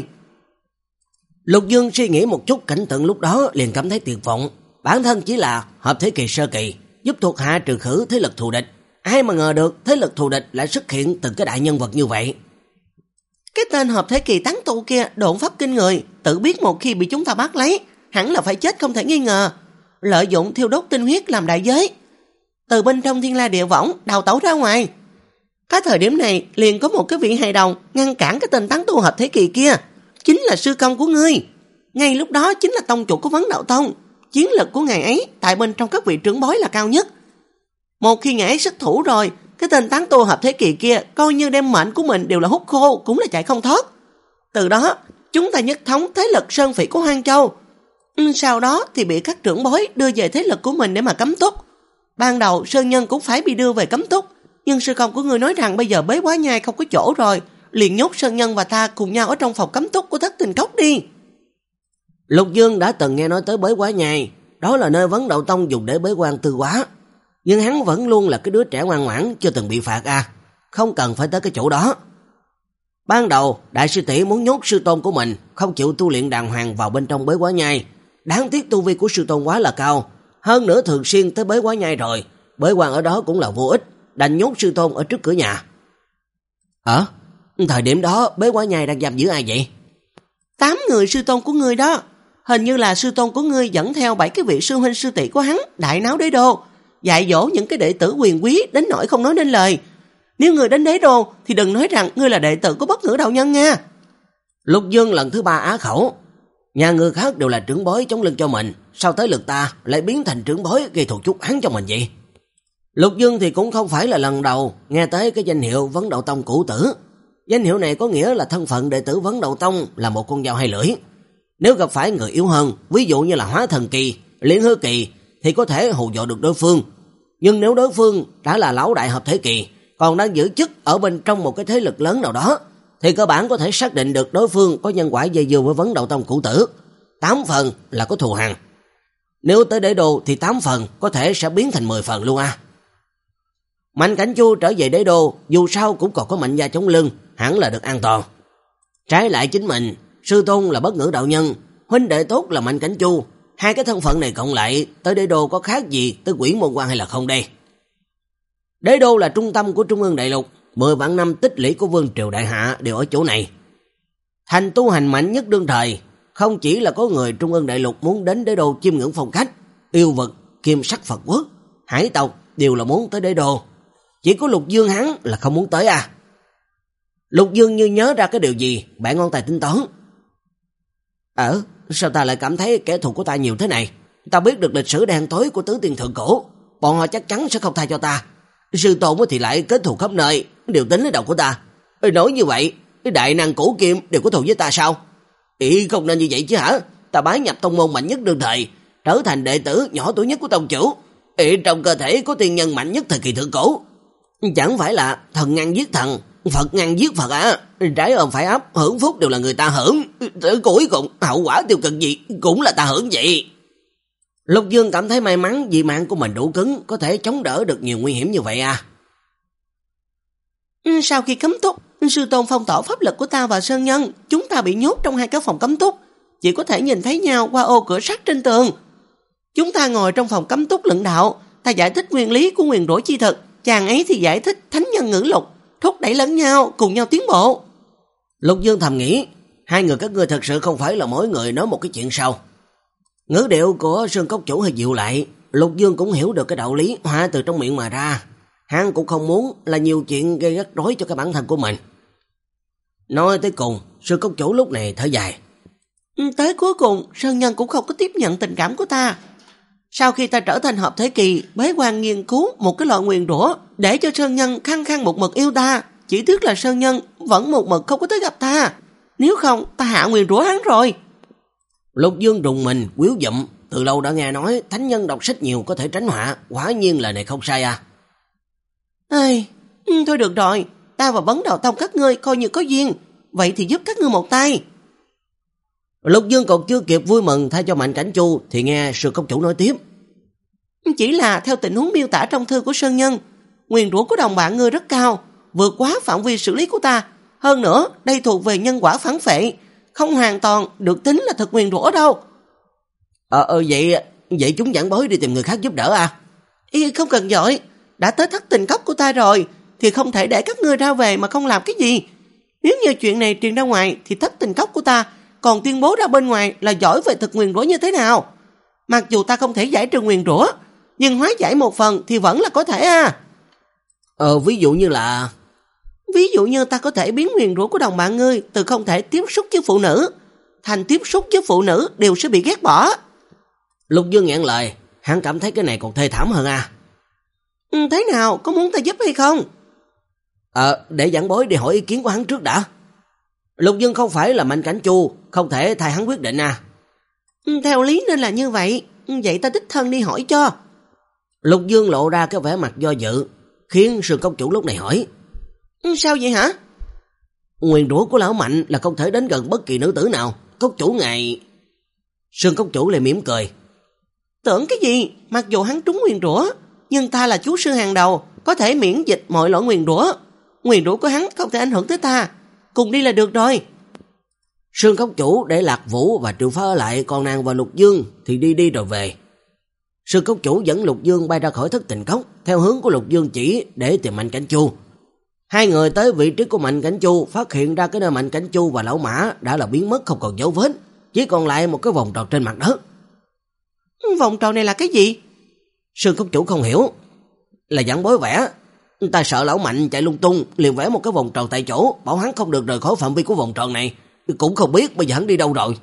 Lục Dương suy nghĩ một chút cảnh tượng lúc đó liền cảm thấy tuyệt vọng. Bản thân chỉ là hợp thế kỳ sơ kỳ, giúp thuộc hạ trừ khử thế lực thù địch. Ai mà ngờ được thế lực thù địch lại xuất hiện từng cái đại nhân vật như vậy. Cái tên hợp thế kỳ tán tu kia độn pháp kinh người, tự biết một khi bị chúng ta bắt lấy, hẳn là phải chết không thể nghi ngờ. Lợi dụng thiêu đốt tinh huyết làm đại giới, từ bên trong thiên la địa võng đào tẩu ra ngoài. Cái thời điểm này liền có một cái vị hài đồng ngăn cản cái tên tán tu hợp thế kỳ kia, chính là sư công của ngươi. Ngay lúc đó chính là tông chủ của Vấn Đạo Tông, chiến lực của ngài ấy tại bên trong các vị trưởng bối là cao nhất. Một khi ngài ấy xuất thủ rồi, cái tên tán tu hợp thế kỳ kia coi như đem mệnh của mình đều là hút khô, cũng là chạy không thoát. Từ đó chúng ta nhất thống thế lực sơn phỉ của Hoang Châu. Ừ, sau đó thì bị các trưởng bối đưa về thế lực của mình để mà cấm túc. Ban đầu Sơn Nhân cũng phải bị đưa về cấm túc, nhưng sư công của người nói rằng bây giờ Bế Quá Nhai không có chỗ rồi, liền nhốt Sơn Nhân và ta cùng nhau ở trong phòng cấm túc của Thất Tình Cốc đi. Lục Dương đã từng nghe nói tới Bế Quá Nhai, đó là nơi Vấn Đạo Tông dùng để bế quan tư hóa, nhưng hắn vẫn luôn là cái đứa trẻ ngoan ngoãn chưa từng bị phạt à, không cần phải tới cái chỗ đó. Ban đầu đại sư tỷ muốn nhốt sư tôn của mình, không chịu tu luyện đàng hoàng vào bên trong Bế Quá Nhai. Đáng tiếc tu vi của sư tôn quá là cao, hơn nữa thường xuyên tới Bế Quá Nhai rồi, bế quan ở đó cũng là vô ích, đành nhốt sư tôn ở trước cửa nhà. Ờ, thời điểm đó Bế Quá Nhai đang giam giữ ai vậy? Tám người sư tôn của ngươi đó. Hình như là sư tôn của ngươi dẫn theo bảy cái vị sư huynh sư tỷ của hắn đại náo đế đô, dạy dỗ những cái đệ tử quyền quý đến nỗi không nói nên lời. Nếu ngươi đến đế đô thì đừng nói rằng ngươi là đệ tử của Bất Ngữ đạo nhân nha. Lục Dương lần thứ ba á khẩu. Nhà người khác đều là trưởng bối chống lưng cho mình, sao tới lượt ta lại biến thành trưởng bối gây thù chuốc hắn cho mình vậy? Lục Dương thì cũng không phải là lần đầu nghe tới cái danh hiệu Vấn Đạo Tông cũ tử. Danh hiệu này có nghĩa là thân phận đệ tử Vấn Đạo Tông là một con dao hai lưỡi. Nếu gặp phải người yếu hơn, ví dụ như là hóa thần kỳ, luyện hư kỳ, thì có thể hù dọa được đối phương. Nhưng nếu đối phương đã là lão đại hợp thế kỳ, còn đang giữ chức ở bên trong một cái thế lực lớn nào đó, thì cơ bản có thể xác định được đối phương có nhân quả dây dưa với Vấn Đạo Tông cũ tử. Tám phần là có thù hằn. Nếu tới đế đô thì tám phần có thể sẽ biến thành mười phần luôn à. Mạnh Cảnh Chu trở về đế đô, dù sao cũng còn có Mạnh gia chống lưng, hẳn là được an toàn. Trái lại chính mình, sư tôn là Bất Ngữ đạo nhân, huynh đệ tốt là Mạnh Cảnh Chu, hai cái thân phận này cộng lại, tới đế đô có khác gì tới Quỷ Môn Quan hay là không đây? Đế đô là trung tâm của Trung ương đại lục, mười vạn năm tích lũy của vương triều đại hạ đều ở chỗ này. Thành tu hành mạnh nhất đương thời, không chỉ là có người Trung ương đại lục muốn đến đế đô chiêm ngưỡng phong cách, yêu vật, kim sắc Phật quốc, hải tộc đều là muốn tới đế đô. Chỉ có Lục Dương hắn là không muốn tới à. Lục Dương như nhớ ra cái điều gì, bạn ngón tay tính toán. Ờ, sao ta lại cảm thấy kẻ thù của ta nhiều thế này? Ta biết được lịch sử đen tối của tứ tiên thượng cổ, bọn họ chắc chắn sẽ không tha cho ta. Sư tôn thì lại kết thù khắp nơi, đều tính lấy đầu của ta. Nói như vậy, đại năng cổ kim đều có thù với ta sao? Ý không nên như vậy chứ hả? Ta bái nhập tông môn mạnh nhất đương thời, trở thành đệ tử nhỏ tuổi nhất của tông chủ. Ý trong cơ thể có tiên nhân mạnh nhất thời kỳ thượng cổ. Chẳng phải là thần ngăn giết thần, Phật ngăn giết Phật à, trái ôm phải ấp, hưởng phúc đều là người ta hưởng, cuối cùng hậu quả tiêu cực gì cũng là ta hưởng vậy. Lục Dương cảm thấy may mắn vì mạng của mình đủ cứng, có thể chống đỡ được nhiều nguy hiểm như vậy à. Sau khi cấm túc, sư tôn phong tỏa pháp lực của ta và Sơn Nhân, chúng ta bị nhốt trong hai cái phòng cấm túc, chỉ có thể nhìn thấy nhau qua ô cửa sắt trên tường. Chúng ta ngồi trong phòng cấm túc luận đạo, ta giải thích nguyên lý của nguyền rủa chi thực, chàng ấy thì giải thích thánh nhân ngữ lục, thúc đẩy lẫn nhau, cùng nhau tiến bộ. Lục Dương thầm nghĩ, hai người các ngươi thật sự không phải là mỗi người nói một cái chuyện sau. Ngữ điệu của Sơn Cốc Chủ hơi dịu lại, Lục Dương cũng hiểu được cái đạo lý hóa từ trong miệng mà ra. Hắn cũng không muốn là nhiều chuyện gây rắc rối cho cái bản thân của mình. Nói tới cùng, Sơn Cốc Chủ lúc này thở dài. Tới cuối cùng, Sơn Nhân cũng không có tiếp nhận tình cảm của ta. Sau khi ta trở thành hợp thế kỳ, bế quan nghiên cứu một cái loại nguyền rủa để cho Sơn Nhân khăng khăng một mực yêu ta, chỉ tiếc là Sơn Nhân vẫn một mực không có tới gặp ta. Nếu không, ta hạ nguyền rủa hắn rồi. Lục Dương rùng mình, quýu dụm, từ lâu đã nghe nói thánh nhân đọc sách nhiều có thể tránh họa, quả nhiên lời này không sai à. Ây, thôi được rồi, ta và Vấn Đạo Tông các ngươi coi như có duyên, vậy thì giúp các ngươi một tay. Lục Dương còn chưa kịp vui mừng thay cho Mạnh Cảnh Chu thì nghe Sư Cốc Chủ nói tiếp. Chỉ là theo tình huống miêu tả trong thư của Sơn Nhân, nguyền rủa của đồng bạn ngươi rất cao, vượt quá phạm vi xử lý của ta. Hơn nữa, đây thuộc về nhân quả phản phệ, không hoàn toàn được tính là thật nguyền rủa đâu. Ờ, ờ vậy vậy chúng giảng bối đi tìm người khác giúp đỡ à? Ý, không cần giỏi, đã tới thất tình cốc của ta rồi, thì không thể để các ngươi ra về mà không làm cái gì. Nếu như chuyện này truyền ra ngoài thì thất tình cốc của ta còn tuyên bố ra bên ngoài là giỏi về thực nguyền rủa như thế nào. Mặc dù ta không thể giải trừ nguyền rủa, nhưng hóa giải một phần thì vẫn là có thể à. Ờ, ví dụ như là... Ví dụ như ta có thể biến nguyền rủa của đồng bạn ngươi từ không thể tiếp xúc với phụ nữ thành tiếp xúc với phụ nữ đều sẽ bị ghét bỏ. Lục Dương nghẹn lời, hắn cảm thấy cái này còn thê thảm hơn à. Ừ, thế nào, có muốn ta giúp hay không? Ờ, để giảng bối đi hỏi ý kiến của hắn trước đã. Lục Dương không phải là Mạnh Cảnh Chu, không thể thay hắn quyết định à. Ừ, theo lý nên là như vậy, vậy ta đích thân đi hỏi cho. Lục Dương lộ ra cái vẻ mặt do dự, khiến Sư Cốc Chủ lúc này hỏi. Ừ, sao vậy hả? Nguyền rủa của lão Mạnh là không thể đến gần bất kỳ nữ tử nào. Cốc Chủ ngài... Sơn Cốc Chủ lại mỉm cười. Tưởng cái gì, mặc dù hắn trúng nguyền rủa, nhưng ta là chú sư hàng đầu, có thể miễn dịch mọi loại nguyền rủa. Nguyền rủa của hắn không thể ảnh hưởng tới ta, cùng đi là được rồi. Sơn Cốc Chủ để Lạc Vũ và Triệu Phá ở lại, còn nàng và Lục Dương thì đi đi rồi về. Sơn Cốc Chủ dẫn Lục Dương bay ra khỏi thất tình cốc, theo hướng của Lục Dương chỉ để tìm Mạnh Cảnh Chu. Hai người tới vị trí của Mạnh Cảnh Chu, phát hiện ra cái nơi Mạnh Cảnh Chu và lão mã đã là biến mất không còn dấu vết, chỉ còn lại một cái vòng tròn trên mặt đất. Vòng tròn này là cái gì? Sơn Cốc Chủ không hiểu. Là giảng bối vẽ. Ta sợ lão Mạnh chạy lung tung, liền vẽ một cái vòng tròn tại chỗ, bảo hắn không được rời khỏi phạm vi của vòng tròn này. Cũng không biết bây giờ hắn đi đâu rồi.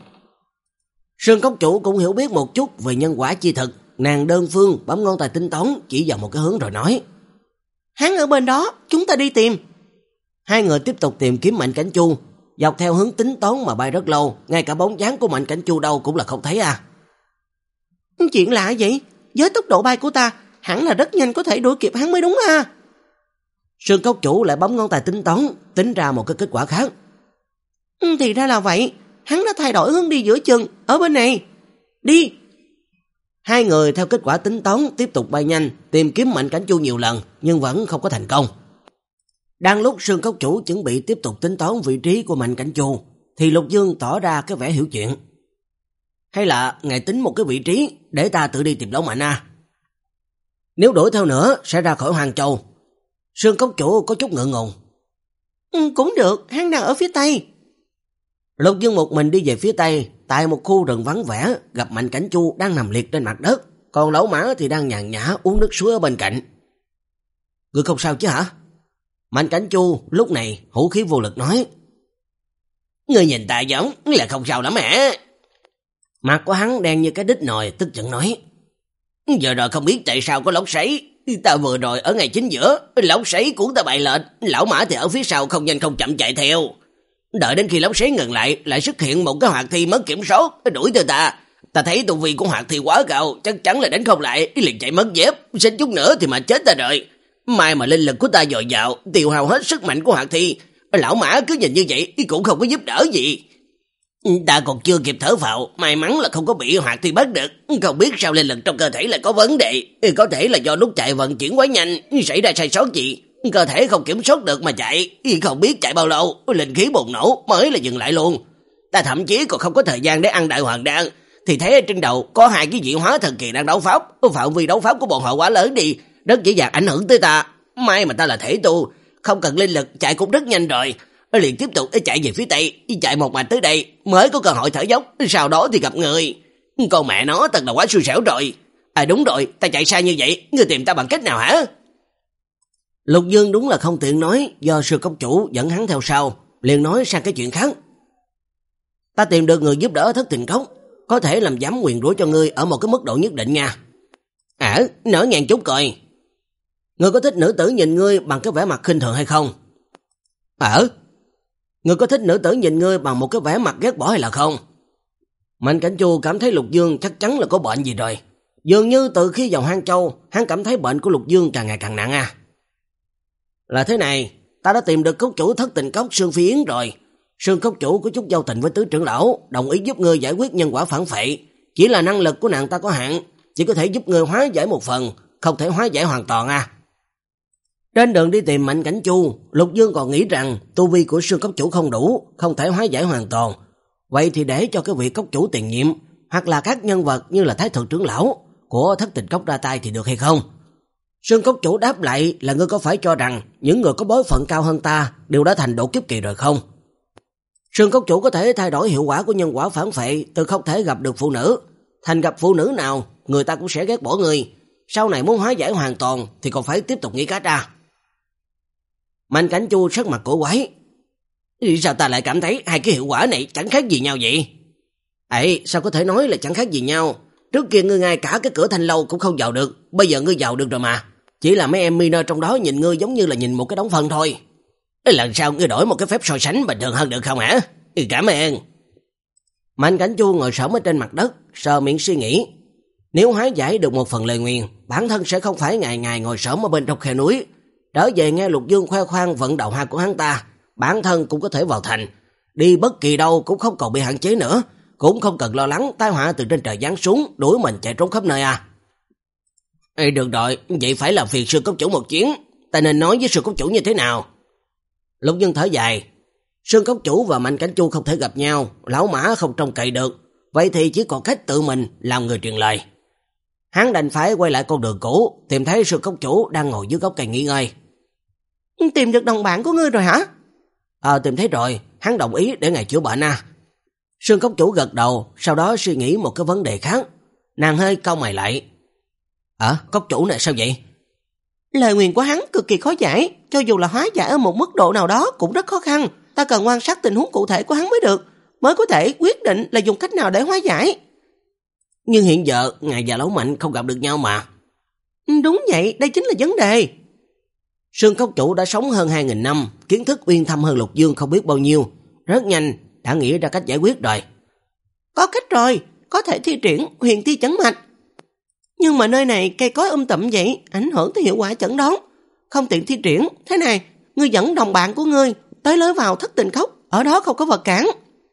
Sơn Cốc Chủ cũng hiểu biết một chút về nhân quả chi thực. Nàng đơn phương bấm ngón tay tính toán, chỉ vào một cái hướng rồi nói. Hắn ở bên đó, chúng ta đi tìm. Hai người tiếp tục tìm kiếm Mạnh Cảnh Chu, dọc theo hướng tính toán mà bay rất lâu, ngay cả bóng dáng của Mạnh Cảnh Chu đâu cũng là không thấy à. Chuyện lạ vậy, với tốc độ bay của ta, hẳn là rất nhanh có thể đuổi kịp hắn mới đúng à. Sơn Cốc Chủ lại bấm ngón tay tính toán, tính ra một cái kết quả khác. Thì ra là vậy, hắn đã thay đổi hướng đi giữa chừng, ở bên này. Đi. Hai người theo kết quả tính toán tiếp tục bay nhanh, tìm kiếm Mạnh Cảnh Chu nhiều lần, nhưng vẫn không có thành công. Đang lúc Sơn Cốc Chủ chuẩn bị tiếp tục tính toán vị trí của Mạnh Cảnh Chu, thì Lục Dương tỏ ra cái vẻ hiểu chuyện. Hay là ngài tính một cái vị trí để ta tự đi tìm lão Mạnh à? Nếu đuổi theo nữa sẽ ra khỏi Hoàng Châu. Sơn Cốc Chủ có chút ngượng ngùng. Ừ, cũng được, hắn đang ở phía Tây. Lục Dương một mình đi về phía Tây, tại một khu rừng vắng vẻ, gặp Mạnh Cảnh Chu đang nằm liệt trên mặt đất, còn lão mã thì đang nhàn nhã uống nước suối ở bên cạnh. Ngươi không sao chứ hả? Mạnh Cảnh Chu lúc này hữu khí vô lực nói. Ngươi nhìn ta giống là không sao lắm hả? Mặt của hắn đen như cái đít nồi, tức giận nói. Giờ rồi không biết tại sao có lốc xoáy. Ta vừa rồi ở ngay chính giữa, lốc xoáy cuốn ta bay lên, lão mã thì ở phía sau không nhanh không chậm chạy theo. Đợi đến khi lốc xoáy ngừng lại, lại xuất hiện một cái hoạt thi mất kiểm soát, đuổi theo ta. Ta thấy tu vi của hoạt thi quá cao, chắc chắn là đánh không lại, liền chạy mất dép, xích chút nữa thì mà chết ta rồi. Mai mà linh lực của ta dồi dào, tiêu hao hết sức mạnh của Hoạt Thi. Lão Mã cứ nhìn như vậy cũng không có giúp đỡ gì. Ta còn chưa kịp thở phào, may mắn là không có bị Hoạt Thi bắt được. Không biết sao linh lực trong cơ thể lại có vấn đề. Có thể là do lúc chạy vận chuyển quá nhanh, xảy ra sai sót gì. Cơ thể không kiểm soát được mà chạy. Không biết chạy bao lâu, linh khí bùng nổ mới là dừng lại luôn. Ta thậm chí còn không có thời gian để ăn đại hoàng đan. Thì thấy ở trên đầu có hai cái dị hóa thần kỳ đang đấu pháp. Phạm vi đấu pháp của bọn họ quá lớn đi, rất dễ dàng ảnh hưởng tới ta. May mà ta là thể tu, không cần linh lực, chạy cũng rất nhanh rồi. Liền tiếp tục chạy về phía tây, chạy một mạch tới đây mới có cơ hội thở dốc, sau đó thì gặp người. Con mẹ nó thật là quá xui xẻo rồi. À đúng rồi, ta chạy xa như vậy, ngươi tìm ta bằng cách nào hả? Lục Dương đúng là không tiện nói, do sư cốc chủ dẫn hắn theo sau, liền nói sang cái chuyện khác. Ta tìm được người giúp đỡ Thất Tình Cốc, có thể làm giảm nguyền rủa cho ngươi ở một cái mức độ nhất định nha. À, nở ngàn chút coi. Ngươi có thích nữ tử nhìn ngươi bằng cái vẻ mặt khinh thường hay không? Ờ? Ngươi có thích nữ tử nhìn ngươi bằng một cái vẻ mặt ghét bỏ hay là không? Mạnh Cảnh Chu cảm thấy Lục Dương chắc chắn là có bệnh gì rồi. Dường như từ khi vào Hang Châu, hắn cảm thấy bệnh của Lục Dương càng ngày càng nặng à. Là thế này, ta đã tìm được cốc chủ Thất Tình Cốc Sương Phi Yến rồi. Sương cốc chủ có chút giao tình với tứ trưởng lão, đồng ý giúp ngươi giải quyết nhân quả phản phệ. Chỉ là năng lực của nàng ta có hạn, chỉ có thể giúp ngươi hóa giải một phần, không thể hóa giải hoàn toàn à. Trên đường đi tìm Mạnh Cảnh Chu, Lục Dương còn nghĩ rằng tu vi của Sương cốc chủ không đủ, không thể hóa giải hoàn toàn. Vậy thì để cho cái vị cốc chủ tiền nhiệm, hoặc là các nhân vật như là Thái Thượng trưởng lão của Thất Tình Cốc ra tay thì được hay không? Sương cốc chủ đáp lại là ngươi có phải cho rằng những người có bối phận cao hơn ta đều đã thành độ kiếp kỳ rồi không? Sương cốc chủ có thể thay đổi hiệu quả của nhân quả phản phệ từ không thể gặp được phụ nữ, thành gặp phụ nữ nào người ta cũng sẽ ghét bỏ người. Sau này muốn hóa giải hoàn toàn thì còn phải tiếp tục nghĩ cách ra. Mạnh Cảnh Chu sắc mặt cổ quái. Sao ta lại cảm thấy hai cái hiệu quả này chẳng khác gì nhau vậy? Ấy, sao có thể nói là chẳng khác gì nhau? Trước kia ngươi ngay cả cái cửa thanh lâu cũng không vào được, bây giờ ngươi vào được rồi mà. Chỉ là mấy em miner trong đó nhìn ngươi giống như là nhìn một cái đống phân thôi. Lần sau ngươi đổi một cái phép so sánh bình thường hơn được không hả? Cảm ơn. Mạnh Cảnh Chu ngồi xổm ở trên mặt đất, sờ miệng suy nghĩ. Nếu hóa giải được một phần lời nguyền, bản thân sẽ không phải ngày ngày ngồi xổm ở bên trong khe núi. Trở về nghe Lục Dương khoe khoang vận đầu hai của hắn ta, bản thân cũng có thể vào thành. Đi bất kỳ đâu cũng không còn bị hạn chế nữa, cũng không cần lo lắng tai họa từ trên trời giáng xuống đuổi mình chạy trốn khắp nơi à. Ê, được rồi, vậy phải làm phiền Sương cốc chủ một chuyến. Ta nên nói với Sương cốc chủ như thế nào? Lục Dương thở dài. Sương cốc chủ và Mạnh Cảnh Chu không thể gặp nhau, lão Mã không trông cậy được, vậy thì chỉ còn cách tự mình làm người truyền lời. Hắn đành phải quay lại con đường cũ, tìm thấy Sương cốc chủ đang ngồi dưới gốc cây nghỉ ngơi. Tìm được đồng bạn của ngươi rồi hả? Ờ, tìm thấy rồi, hắn đồng ý để ngài chữa bệnh à. Sương cốc chủ gật đầu, sau đó suy nghĩ một cái vấn đề khác. Nàng hơi cau mày lại. Ờ, cốc chủ này sao vậy? Lời nguyền của hắn cực kỳ khó giải, cho dù là hóa giải ở một mức độ nào đó cũng rất khó khăn. Ta cần quan sát tình huống cụ thể của hắn mới được, mới có thể quyết định là dùng cách nào để hóa giải. Nhưng hiện giờ, ngài và Lão Mạnh không gặp được nhau mà. Đúng vậy, đây chính là vấn đề. Sương cốc chủ đã sống hơn hai nghìn năm, kiến thức uyên thâm hơn Lục Dương không biết bao nhiêu. Rất nhanh, đã nghĩ ra cách giải quyết rồi. Có cách rồi, có thể thi triển huyền ti chấn mạch. Nhưng mà nơi này cây cối um tùm vậy, ảnh hưởng tới hiệu quả chẩn đoán. Không tiện thi triển, thế này, ngươi dẫn đồng bạn của ngươi tới lối vào Thất Tình Cốc, ở đó không có vật cản.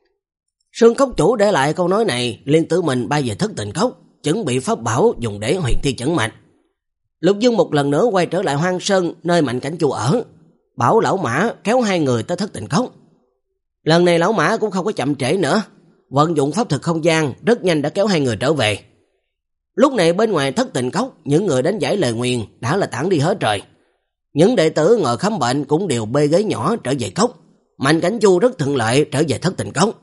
Sương cốc chủ để lại câu nói này, liên tự mình bay về Thất Tình Cốc, chuẩn bị pháp bảo dùng để huyền thi chẩn mạch. Lục Dương một lần nữa quay trở lại Hoang Sơn, nơi Mạnh Cảnh Chu ở, bảo lão Mã kéo hai người tới Thất Tình Cốc. Lần này lão Mã cũng không có chậm trễ nữa, vận dụng pháp thực không gian, rất nhanh đã kéo hai người trở về. Lúc này bên ngoài Thất Tình Cốc, những người đến giải lời nguyền đã là tản đi hết rồi. Những đệ tử ngồi khám bệnh cũng đều bê ghế nhỏ trở về cốc. Mạnh Cảnh Chu rất thuận lợi trở về Thất Tình Cốc.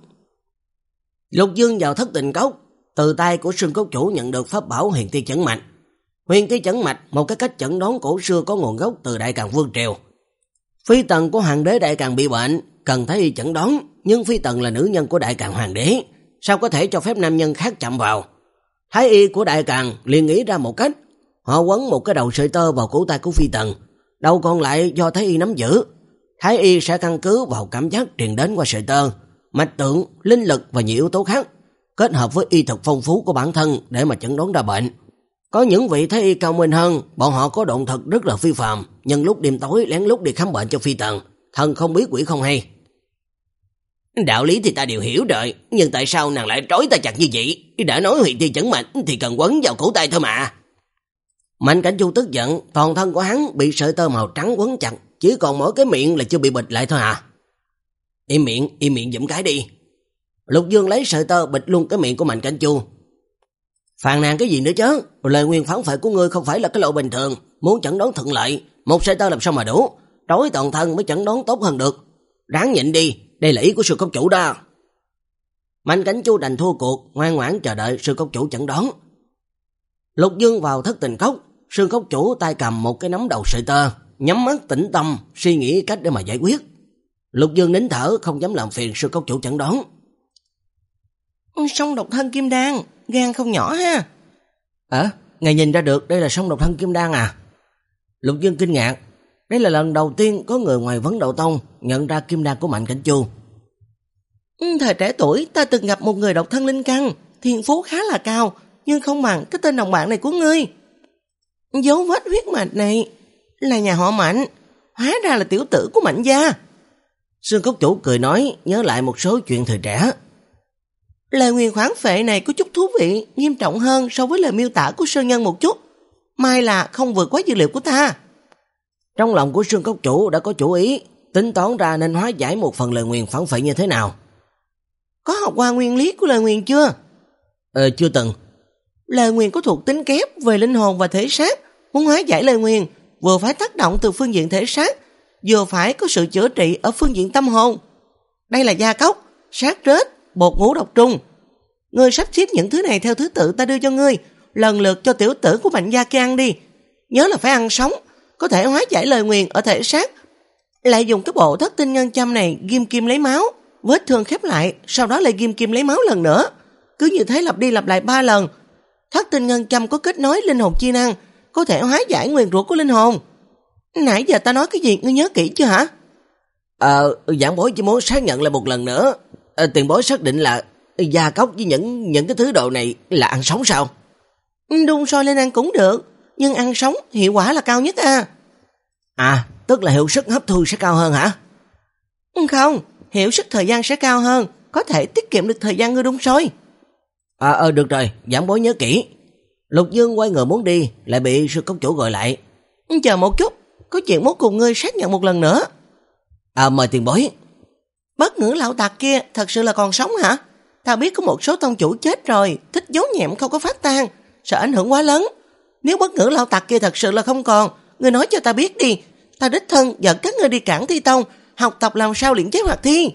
Lục Dương vào Thất Tình Cốc, từ tay của Sương cốc chủ nhận được pháp bảo huyền ti chẩn mạch. Huyền ti chẩn mạch, một cái cách chẩn đoán cổ xưa có nguồn gốc từ Đại Càn Vương Triều. Phi tần của hoàng đế Đại Càn bị bệnh, cần thấy y chẩn đoán, nhưng phi tần là nữ nhân của Đại Càn hoàng đế, sao có thể cho phép nam nhân khác chạm vào. Thái y của Đại Càn liền nghĩ ra một cách, họ quấn một cái đầu sợi tơ vào cổ tay của phi tần, đầu còn lại do Thái y nắm giữ. Thái y sẽ căn cứ vào cảm giác truyền đến qua sợi tơ, mạch tượng, linh lực và nhiều yếu tố khác, kết hợp với y thuật phong phú của bản thân để mà chẩn đoán ra bệnh. Có những vị thái y cao minh hơn, bọn họ có động thật rất là phi phàm, nhân lúc đêm tối lén lút đi khám bệnh cho phi tần, thần không biết quỷ không hay. Đạo lý thì ta đều hiểu rồi, nhưng tại sao nàng lại trói ta chặt như vậy? Đã nói huyền thi chẩn mạch thì cần quấn vào cổ tay thôi mà. Mạnh Cảnh Chu tức giận, toàn thân của hắn bị sợi tơ màu trắng quấn chặt, chỉ còn mỗi cái miệng là chưa bị bịt lại thôi à. Im miệng, im miệng giùm cái đi. Lục Dương lấy sợi tơ bịt luôn cái miệng của Mạnh Cảnh Chu. Phàn nàn cái gì nữa chứ? Lời nguyền phản phệ của ngươi không phải là cái lộ bình thường, muốn chẩn đoán thuận lợi, một sợi tơ làm sao mà đủ, trói toàn thân mới chẩn đoán tốt hơn được. Ráng nhịn đi, đây là ý của sư cốc chủ đó. Mạnh Cảnh Chu đành thua cuộc, ngoan ngoãn chờ đợi sư cốc chủ chẩn đoán. Lục Dương vào thất tình cốc, sư cốc chủ tay cầm một cái nắm đầu sợi tơ, nhắm mắt tĩnh tâm, suy nghĩ cách để mà giải quyết. Lục Dương nín thở, không dám làm phiền sư cốc chủ chẩn đoán. Song độc thân kim đan, gan không nhỏ ha. À, ngài nhìn ra được đây là song độc thân kim đan à? Lục Dương kinh ngạc, đây là lần đầu tiên có người ngoài Vấn Đậu Tông nhận ra kim đan của Mạnh Cảnh Chu. Thời trẻ tuổi ta từng gặp một người độc thân linh căn, thiên phú khá là cao, nhưng không bằng cái tên đồng bạn này của ngươi. Dấu vết huyết mạch này là nhà họ Mạnh, hóa ra là tiểu tử của Mạnh gia. Sương Cốc Chủ cười nói, nhớ lại một số chuyện thời trẻ. Lời nguyền khoáng phệ này có chút thú vị, nghiêm trọng hơn so với lời miêu tả của Sơn Nhân một chút. May là không vượt quá dữ liệu của ta. Trong lòng của Sương Cốc Chủ đã có chủ ý, tính toán ra nên hóa giải một phần lời nguyền phản phệ như thế nào. Có học qua nguyên lý của lời nguyền chưa? Ờ, chưa từng. Lời nguyền có thuộc tính kép về linh hồn và thể xác. Muốn hóa giải lời nguyền, vừa phải tác động từ phương diện thể xác, vừa phải có sự chữa trị ở phương diện tâm hồn. Đây là gia cốc, sát rết, bột ngũ độc trùng. Ngươi sắp xếp những thứ này theo thứ tự ta đưa cho ngươi, lần lượt cho tiểu tử của Mạnh gia kia ăn đi. Nhớ là phải ăn sống, có thể hóa giải lời nguyền ở thể xác. Lại dùng cái bộ thất tinh ngân châm này ghim kim lấy máu, vết thương khép lại, sau đó lại ghim kim lấy máu lần nữa. Cứ như thế lặp đi lặp lại ba lần. Thất tinh ngân châm có kết nối linh hồn chi năng, có thể hóa giải nguyền rủa của linh hồn. Nãy giờ ta nói cái gì ngươi nhớ kỹ chưa hả? Ờ, giảng bối chỉ muốn xác nhận lại một lần nữa. Ờ, tiền bối xác định là gia cốc với những những cái thứ đồ này là ăn sống sao? Đun sôi lên ăn cũng được, nhưng ăn sống hiệu quả là cao nhất à. À, tức là hiệu suất hấp thu sẽ cao hơn hả? Không, hiệu suất thời gian sẽ cao hơn, có thể tiết kiệm được thời gian ngươi đun sôi. À, ờ được rồi, giảng bối nhớ kỹ. Lục Dương quay người muốn đi, lại bị sư cốc chủ gọi lại. Chờ một chút, có chuyện muốn cùng ngươi xác nhận một lần nữa. À, mời tiền bối. Bất Ngữ lão tặc kia thật sự là còn sống hả? Ta biết có một số tông chủ chết rồi, thích giấu nhẹm không có phát tan, sợ ảnh hưởng quá lớn. Nếu Bất Ngữ lão tặc kia thật sự là không còn, ngươi nói cho ta biết đi, ta đích thân dẫn các ngươi đi Cảng Thi Tông, học tập làm sao luyện chế hoạt thi.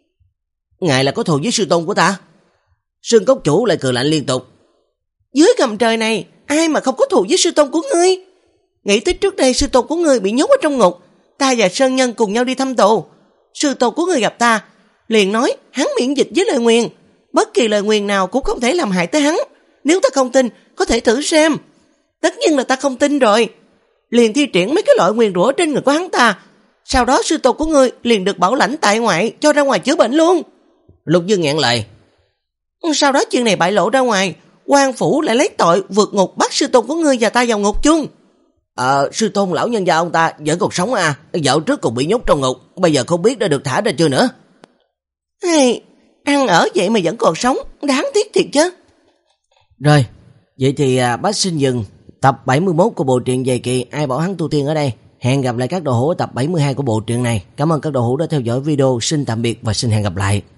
Ngài là có thù với sư tôn của ta? Sương Cốc Chủ lại cười lạnh liên tục. Dưới gầm trời này, ai mà không có thù với sư tôn của ngươi? Nghĩ tới trước đây sư tôn của ngươi bị nhốt ở trong ngục, ta và Sơn Nhân cùng nhau đi thăm tù. Sư tôn của ngươi gặp ta, liền nói hắn miễn dịch với lời nguyền, bất kỳ lời nguyền nào cũng không thể làm hại tới hắn. Nếu ta không tin, có thể thử xem. Tất nhiên là ta không tin rồi. Liền thi triển mấy cái loại nguyền rủa trên người của hắn ta. Sau đó sư tôn của ngươi liền được bảo lãnh tại ngoại, cho ra ngoài chữa bệnh luôn. Lục Dương nghẹn lời. Sau đó chuyện này bại lộ ra ngoài, quan phủ lại lấy tội vượt ngục bắt sư tôn của ngươi và ta vào ngục chung. Ờ, sư tôn lão nhân gia ông ta vẫn còn sống à? Dạo trước còn bị nhốt trong ngục, bây giờ không biết đã được thả ra chưa nữa. Hey, ăn ở vậy mà vẫn còn sống, đáng tiếc thiệt chứ. Rồi, vậy thì à, bác xin dừng tập bảy mươi mốt của bộ truyện Dày Kỳ Ai Bảo Hắn Tu Tiên ở đây. Hẹn gặp lại các đồ hữu tập bảy mươi hai của bộ truyện này. Cảm ơn các đồ hữu đã theo dõi video. Xin tạm biệt và xin hẹn gặp lại.